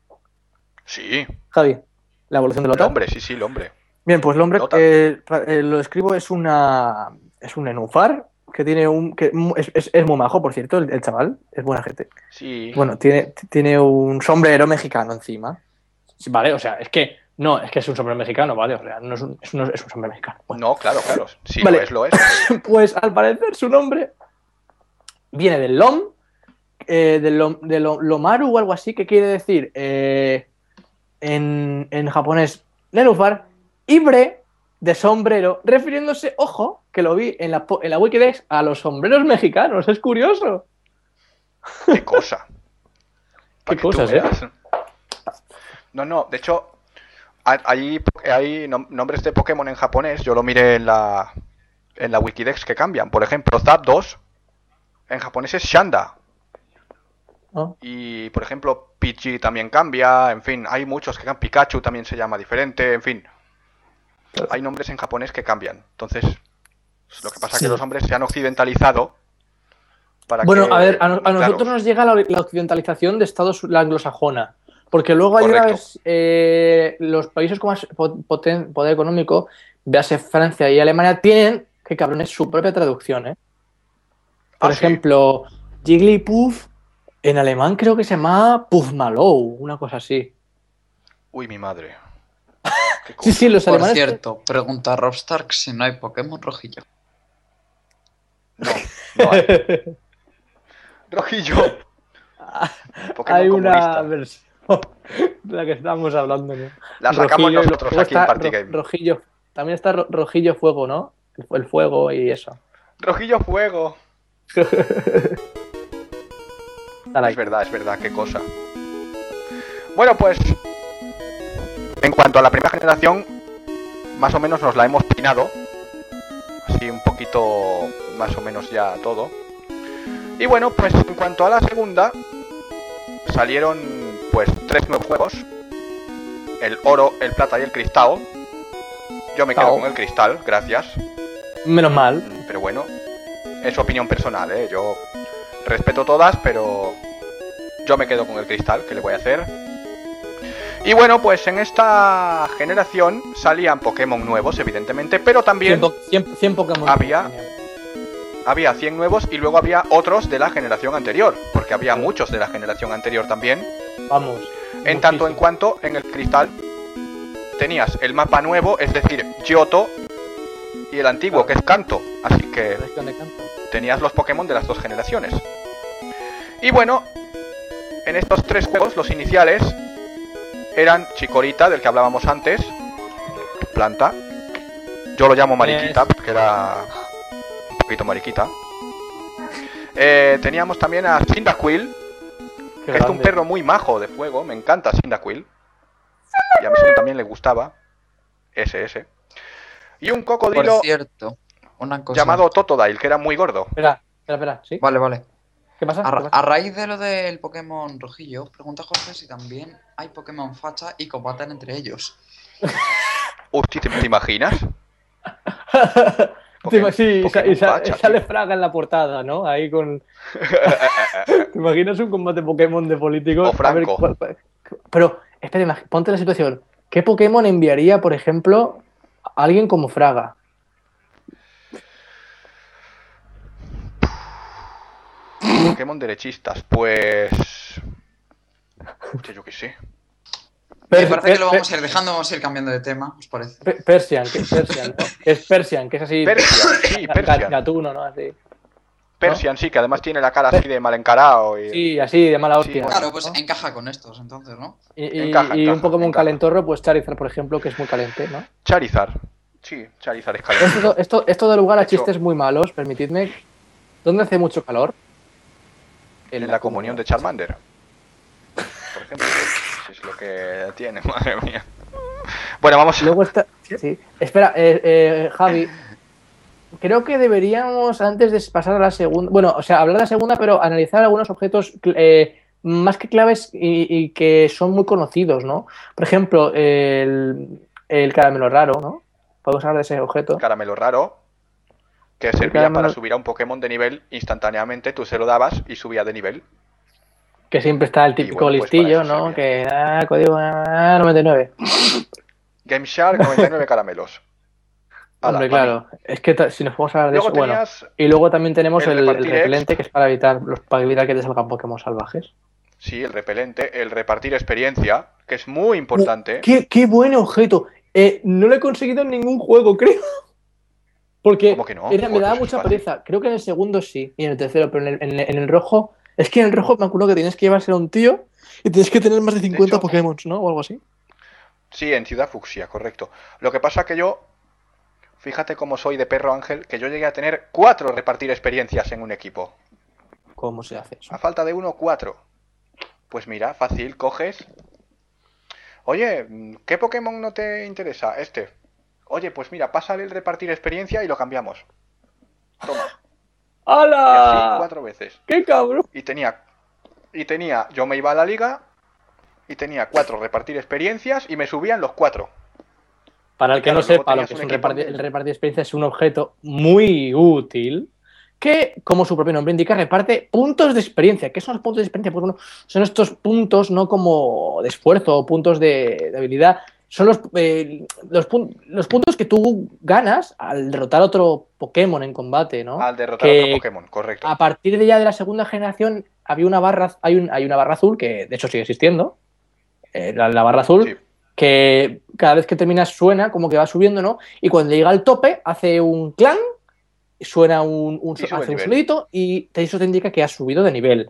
sí, Javi, la evolución del el Lota. hombre, sí, sí, el hombre. Bien, pues el hombre, Lota. eh, pa- eh, lo escribo, es una es un nenúfar que tiene un que mu- es, es- es muy majo, por cierto, el, el chaval, es buena gente. Sí. Bueno, tiene, tiene un sombrero mexicano encima. Sí, vale, o sea, es que no, es que es un sombrero mexicano, vale, o sea, no es un, es un, es un sombrero mexicano. Bueno, No, claro, claro. Sí, Vale. lo es, lo es. pues al parecer su nombre viene del Lom, eh, del Lom- de lo- Lomaru o algo así, que quiere decir eh, en, en japonés nenúfar, y bre de sombrero, refiriéndose, ojo, que lo vi en la, po- en la Wikidex, a los sombreros mexicanos. Es curioso. Qué cosa. Qué Para que tú cosas, ¿eh? veas. No, no, de hecho, hay, hay, hay nom- nombres de Pokémon en japonés, yo lo miré en la, en la Wikidex que cambian. Por ejemplo, Zapdos en japonés es Shanda. ¿No? Y, por ejemplo, Pidgey también cambia. En fin, hay muchos que cambian. Pikachu también se llama diferente. En fin, hay nombres en japonés que cambian. Entonces, lo que pasa es Sí. que los nombres se han occidentalizado. Para Bueno, que, a ver, a, no- a claro, nosotros nos llega la, la occidentalización de Estados la anglosajona. Porque luego hay Correcto. unas, eh, los países con más po- poten- poder económico, véase Francia y Alemania, tienen, que cabrones, su propia traducción, ¿eh? Por Ah, sí. ejemplo, Jigglypuff, en alemán creo que se llama Puffmallow, una cosa así. Uy, mi madre. Qué Sí, sí, los Por alemanes. cierto, pregunta a Robstark si no hay Pokémon rojillo. No, no hay. Rojillo. Pokémon Hay una comunista. versión de la que estábamos hablando, ¿no? La sacamos Rojillo y lo- nosotros luego aquí en está Party ro- Game. Rojillo. También está ro- Rojillo Fuego, ¿no? El, el fuego y eso. Rojillo fuego. Está ahí. Es verdad, es verdad, qué cosa. Bueno, pues en cuanto a la primera generación, más o menos nos la hemos pinado. Así un poquito, más o menos ya todo. Y bueno, pues en cuanto a la segunda, salieron pues tres nuevos juegos. El oro, el plata y el cristal. Yo me quedo Tao. con el cristal, gracias. Menos mal. Pero bueno, es opinión personal, ¿eh? Yo respeto todas, pero yo me quedo con el cristal, ¿qué le voy a hacer? Y bueno, pues en esta generación salían Pokémon nuevos, evidentemente, pero también cien, po- cien- cien Pokémon. Había- había cien nuevos y luego había otros de la generación anterior, porque había muchos de la generación anterior también. Vamos. En tanto en muchísimo. cuanto en el cristal tenías el mapa nuevo, es decir, Johto, y el antiguo, que es Kanto, así que Región de Kanto. tenías los Pokémon de las dos generaciones. Y bueno, en estos tres juegos, los iniciales eran Chikorita, del que hablábamos antes, planta. Yo lo llamo Mariquita, porque era un poquito mariquita. Eh, teníamos también a Cyndaquil, Qué que es un grande. perro muy majo de fuego, me encanta Cyndaquil. Y a mi sobrino también le gustaba. Ese, ese. Y un Por cocodrilo cierto, una cosa. llamado Totodile, que era muy gordo. Espera, espera, espera. ¿Sí? Vale, vale. ¿Qué pasa? A, ¿Qué ra- pasa? a raíz de lo del Pokémon rojillo, pregunta Jorge si también hay Pokémon facha y combaten entre ellos. Hostia, ¿te, te imaginas? Te ima- sí, y sa- Pokémon y sa- facha, sale tío. Fraga en la portada, ¿no? Ahí con. ¿Te imaginas un combate Pokémon de políticos? O Franco. cuál- cuál- Pero, espera, imag- ponte en la situación. ¿Qué Pokémon enviaría, por ejemplo, a alguien como Fraga? Pokémon derechistas, pues... Hostia, yo qué sé. Me Per- parece per- que lo vamos a per- ir dejando, vamos a ir cambiando de tema, ¿os parece? per- Persian, que es Persian, ¿no? Que es Persian, que es así. Persian, sí, ga- Persian. Gatuno, ¿no? Así. Persian, sí, que además tiene la cara así de mal encarado. Y... Sí, así, de mala Sí, hostia. bueno. Claro, pues ¿no? encaja con estos, entonces, ¿no? Y, y- encaja, y encaja, un Pokémon encaja. calentorro, pues Charizard, por ejemplo, que es muy caliente, ¿no? Charizard. Sí, Charizard es caliente. Esto, esto, esto da lugar a De hecho- chistes muy malos, permitidme. ¿Dónde hace mucho calor? En, en la comunión de Charmander. Por ejemplo, si es lo que tiene, madre mía. Bueno, vamos. Luego está... Sí. Espera, eh, eh, Javi. Creo que deberíamos, antes de pasar a la segunda... Bueno, o sea, hablar de la segunda, pero analizar algunos objetos eh, más que claves y, y que son muy conocidos, ¿no? Por ejemplo, el, el caramelo raro, ¿no? Podemos hablar de ese objeto. Caramelo raro, que servía caramelo... para subir a un Pokémon de nivel instantáneamente. Tú se lo dabas y subía de nivel. Que siempre está el típico bueno, pues listillo, ¿no? Servía. Que ah, código ah, noventa y nueve. Game Shark, noventa y nueve caramelos. Hombre, claro. Es que si nos podemos hablar de luego eso, bueno. Y luego también tenemos el, el, el repelente, que es para evitar, los, para evitar que te salgan Pokémon salvajes. Sí, el repelente, el repartir experiencia, que es muy importante. Oh, qué, qué buen objeto. Eh, no lo he conseguido en ningún juego, creo. Porque ¿Cómo que no? era, me daba mucha pereza. Creo que en el segundo sí, y en el tercero, pero en el, en el, en el rojo... Es que en el rojo me acuerdo que tienes que llevarse a un tío y tienes que tener más de cincuenta de hecho, Pokémon, ¿no? O algo así. Sí, en Ciudad Fucsia, correcto. Lo que pasa que yo... Fíjate cómo soy de perro ángel, que yo llegué a tener cuatro repartir experiencias en un equipo. ¿Cómo se hace eso? A falta de uno, cuatro. Pues mira, fácil, coges... Oye, ¿qué Pokémon no te interesa? Este. Oye, pues mira, pásale el repartir experiencia y lo cambiamos. Toma. ¡Hala! Y así cuatro veces. ¡Qué cabrón! Y tenía... Y tenía... Yo me iba a la liga y tenía cuatro repartir experiencias y me subían los cuatro. Para el que claro, no sepa lo que es un repartir, el repartir experiencia, es un objeto muy útil que, como su propio nombre indica, reparte puntos de experiencia. ¿Qué son los puntos de experiencia? Pues bueno, son estos puntos no como de esfuerzo o puntos de, de habilidad. Son los, eh, los, pun los puntos que tú ganas al derrotar a otro Pokémon en combate, ¿no? Al derrotar que a otro Pokémon, correcto. A partir de ya de la segunda generación había una barra, hay, un, hay una barra azul que de hecho sigue existiendo, eh, la, la barra azul, sí. Que cada vez que terminas suena como que va subiendo, ¿no? Y cuando llega al tope hace un clan, suena un, un, hace un sonidito y eso te indica que has subido de nivel.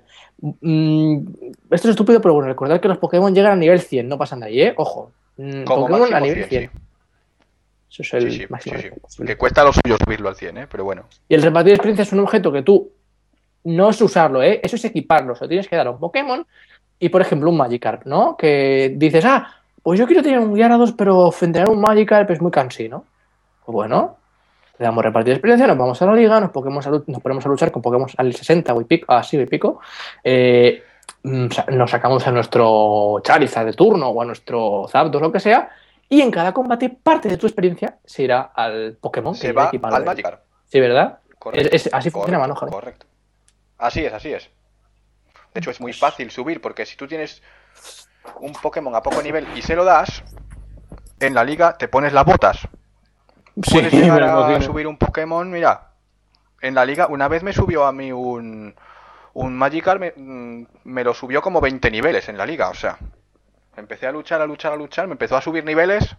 Mm, esto es estúpido, pero bueno, recordad que los Pokémon llegan a nivel cien, no pasan de ahí, ¿eh? Ojo. Como Pokémon a nivel cien. cien. Sí. Eso es el sí, sí, máximo. Sí, sí. Que cuesta lo suyo subirlo al cien, ¿eh? Pero bueno. Y el repartir de experiencia es un objeto que tú no es usarlo, ¿eh? Eso es equiparlo. O sea, tienes que dar a un Pokémon y, por ejemplo, un Magikarp, ¿no? Que dices, ah, pues yo quiero tener un Gyarados, pero tener un Magikarp es muy cansino. Pues bueno, le damos repartir de experiencia, nos vamos a la liga, nos, Pokémon a, nos ponemos a luchar con Pokémon al sesenta o y pico, así o y pico. Eh, nos sacamos a nuestro Charizard de turno o a nuestro Zapdos, lo que sea. Y en cada combate, parte de tu experiencia se irá al Pokémon. Se va al Magikarp. Sí, ¿verdad? Correcto. Es, es, así funciona, correcto, Mano, correcto. Así es, así es. De hecho, es muy fácil subir, porque si tú tienes un Pokémon a poco nivel y se lo das, en la liga te pones las botas. Sí, Puedes llegar a subir un Pokémon, mira. En la liga, una vez me subió a mí un, un Magikarp, me, me lo subió como veinte niveles en la liga, o sea... Empecé a luchar, a luchar, a luchar, me empezó a subir niveles.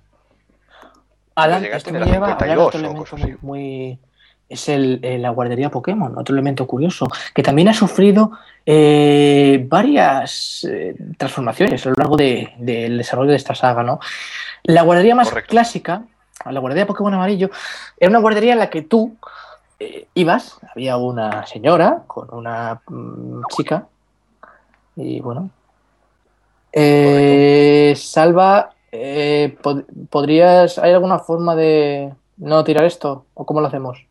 Alan, esto me lleva a hablar de otro elemento muy, muy... Es el, eh, la guardería Pokémon, otro elemento curioso, que también ha sufrido eh, varias eh, transformaciones a lo largo de, del desarrollo de esta saga, ¿no? La guardería más Correcto. clásica, la guardería Pokémon amarillo, era una guardería en la que tú eh, ibas, había una señora con una mmm, chica, y bueno... Eh, Salva, eh, pod ¿podrías, hay alguna forma de no tirar esto? ¿O cómo lo hacemos?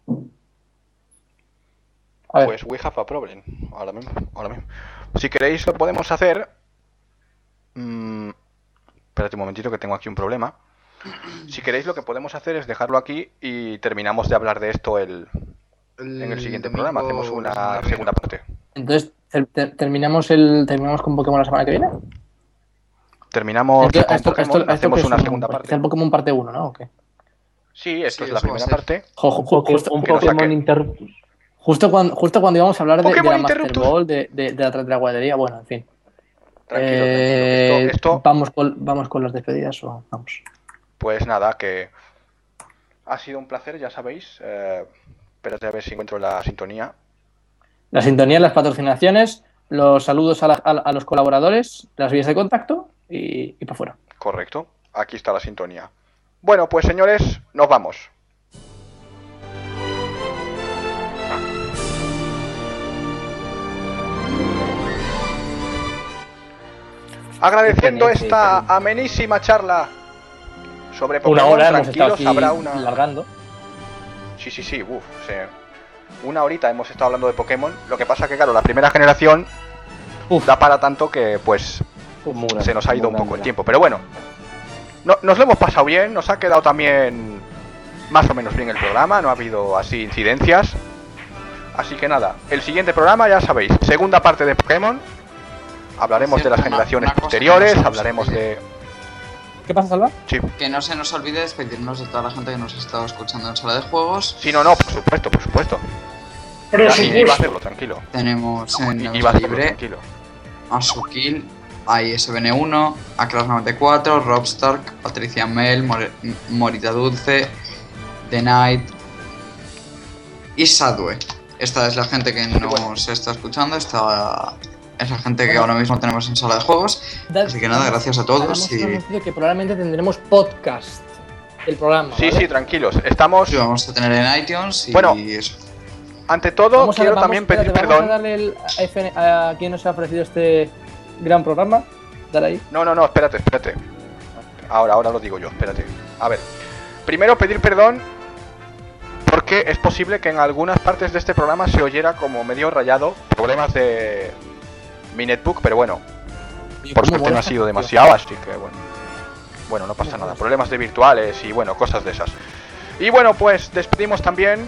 A ver. Pues we have a problem. Ahora mismo, ahora mismo. Si queréis lo podemos hacer. Mm, espérate un momentito que tengo aquí un problema. Si queréis lo que podemos hacer es dejarlo aquí y terminamos de hablar de esto el, el en el siguiente programa. Hacemos una segunda parte. Entonces, ter terminamos el terminamos con Pokémon la semana que viene. Terminamos esto, con esto, Pokémon, esto, hacemos esto una es segunda un, parte. Es el Pokémon parte uno, ¿no? ¿O qué? Sí, esto Sí, es la primera parte. Jo, jo, jo, justo, un que nos Pokémon saque. inter... justo, cuando, justo cuando íbamos a hablar de, de la Master Interruptus. Ball, de, de, de, la, de la guardería, bueno, en fin. Tranquilo, Eh, tranquilo. Esto, esto, ¿Vamos con, ¿Vamos con las despedidas o vamos? pues nada, que ha sido un placer, ya sabéis. Eh, espérate a ver si encuentro la sintonía. La sintonía, las patrocinaciones, los saludos a, la, a, a los colaboradores, las vías de contacto y, y para afuera. Correcto, aquí está la sintonía. Bueno, pues señores, nos vamos. agradeciendo F N F, esta cariño. amenísima charla sobre Una Pokémon. hora hemos estado Tranquilos, aquí habrá una... largando. Sí, sí, sí, uff, sí. Una horita hemos estado hablando de Pokémon. Lo que pasa que, claro, la primera generación Uf. da para tanto que, pues, Muy grande, se nos ha ido un muy poco el grande. tiempo. Pero bueno, no, nos lo hemos pasado bien, nos ha quedado también más o menos bien el programa, no ha habido así incidencias. Así que nada, el siguiente programa ya sabéis, segunda parte de Pokémon. Hablaremos de Cierto, las una- generaciones una cosa que posteriores, no se nos hablaremos olvide. de... ¿Qué pasa, Salva? Sí, Que no se nos olvide despedirnos de toda la gente que nos ha estado escuchando en sala de juegos. sí, no, no, por supuesto, por supuesto. Pero Ya, sí, y- pues, iba a hacerlo, tranquilo. Tenemos en Y- la Iba a hacerlo, libre tranquilo. a Sukil, a I S B N uno, a Klaus noventa y cuatro, Rob Stark, Patricia Mel, More- Morita Dulce, The Knight y Sadwe. Esta es la gente que nos está escuchando, esta es la gente que ahora mismo tenemos en sala de juegos. Así que nada, gracias a todos Hemos y anunciado que probablemente tendremos podcast del programa. Sí, ¿vale? sí, tranquilos. Estamos... sí, vamos a tener en iTunes y Bueno, eso. Ante todo, Vamos a- quiero vamos- también pedir espérate, perdón. Vamos a darle el a, F N a quien nos ha ofrecido este gran programa. Dale ahí. No, no, no, espérate, espérate. Ahora, ahora lo digo yo, espérate. A ver. Primero pedir perdón porque es posible que en algunas partes de este programa se oyera como medio rayado. Problemas de mi netbook, pero bueno, por suerte no ha sido demasiado, así que bueno. Bueno, no pasa nada. Problemas de virtuales y bueno, cosas de esas. Y bueno, pues despedimos también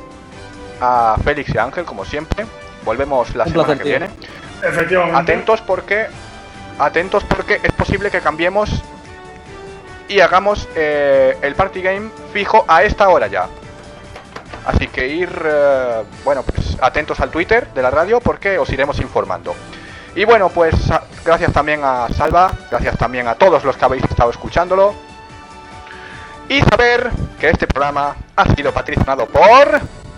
a Félix y a Ángel, como siempre. Volvemos la Un semana placer, que tío. viene. efectivamente. Atentos porque atentos porque es posible que cambiemos y hagamos eh, el party game fijo a esta hora ya. Así que ir eh, bueno, pues atentos al Twitter de la radio porque os iremos informando. Y bueno, pues a- gracias también a Salva, gracias también a todos los que habéis estado escuchándolo. Y saber que este programa ha sido patrocinado por...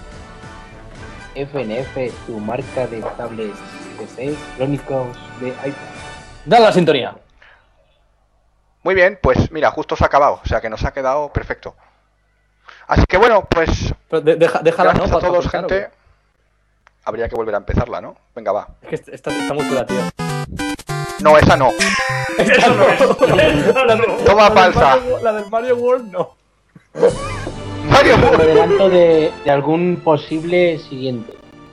F N F, tu marca de tablets P C, crónicos de iPad. Dale la sintonía. Muy bien, pues mira, justo se ha acabado, o sea que nos ha quedado perfecto. Así que bueno, pues Pero de- deja, déjala, ¿no? gracias a Para todos, escuchar, ¿o gente. Habría que volver a empezarla, ¿no? Venga, va. qué? Es que está, está muy chula, tío. No, esa no. Eso no es. Eso La, no. de- Toma la del falsa. Mario- la del Mario World no. Mario Por Bros. adelanto de, de algún posible siguiente.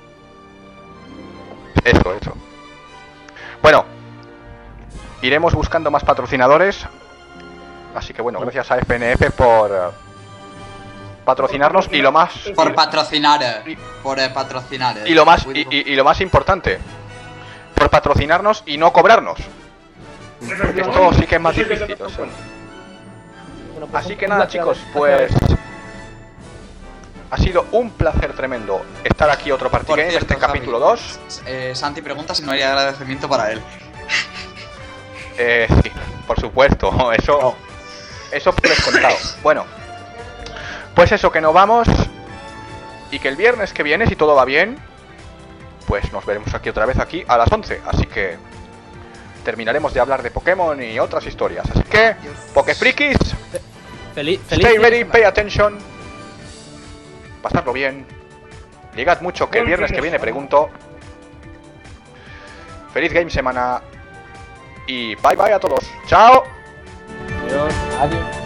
Eso, eso. Bueno, iremos buscando más patrocinadores. Así que bueno, gracias a F N F por eh, patrocinarnos y lo más Por patrocinar, eh, por eh, patrocinar. eh. y lo más y, Cuidado. y- y lo más importante, por patrocinarnos y no cobrarnos. Porque esto sí que es más Eso sí que difícil. se o sea. propone. Bueno, pues Así un- que un nada, placer chicos, haber- pues ha sido un placer tremendo estar aquí otro Party Por Game, cierto, este capítulo Javi, dos. eh, Santi pregunta si no hay agradecimiento para él. Eh, sí, por supuesto, eso eso por descontado. Bueno, pues eso, que nos vamos y que el viernes que viene, si todo va bien, pues nos veremos aquí otra vez aquí a las once. Así que terminaremos de hablar de Pokémon y otras historias. Así que, Pokefrikis, Feliz, feliz stay fin de ready, semana. pay attention. Pasadlo bien. Llegad mucho, que el Buen viernes fin que de viene semana. pregunto. Feliz Game Semana. Y bye bye a todos. Chao. Adiós. Adiós.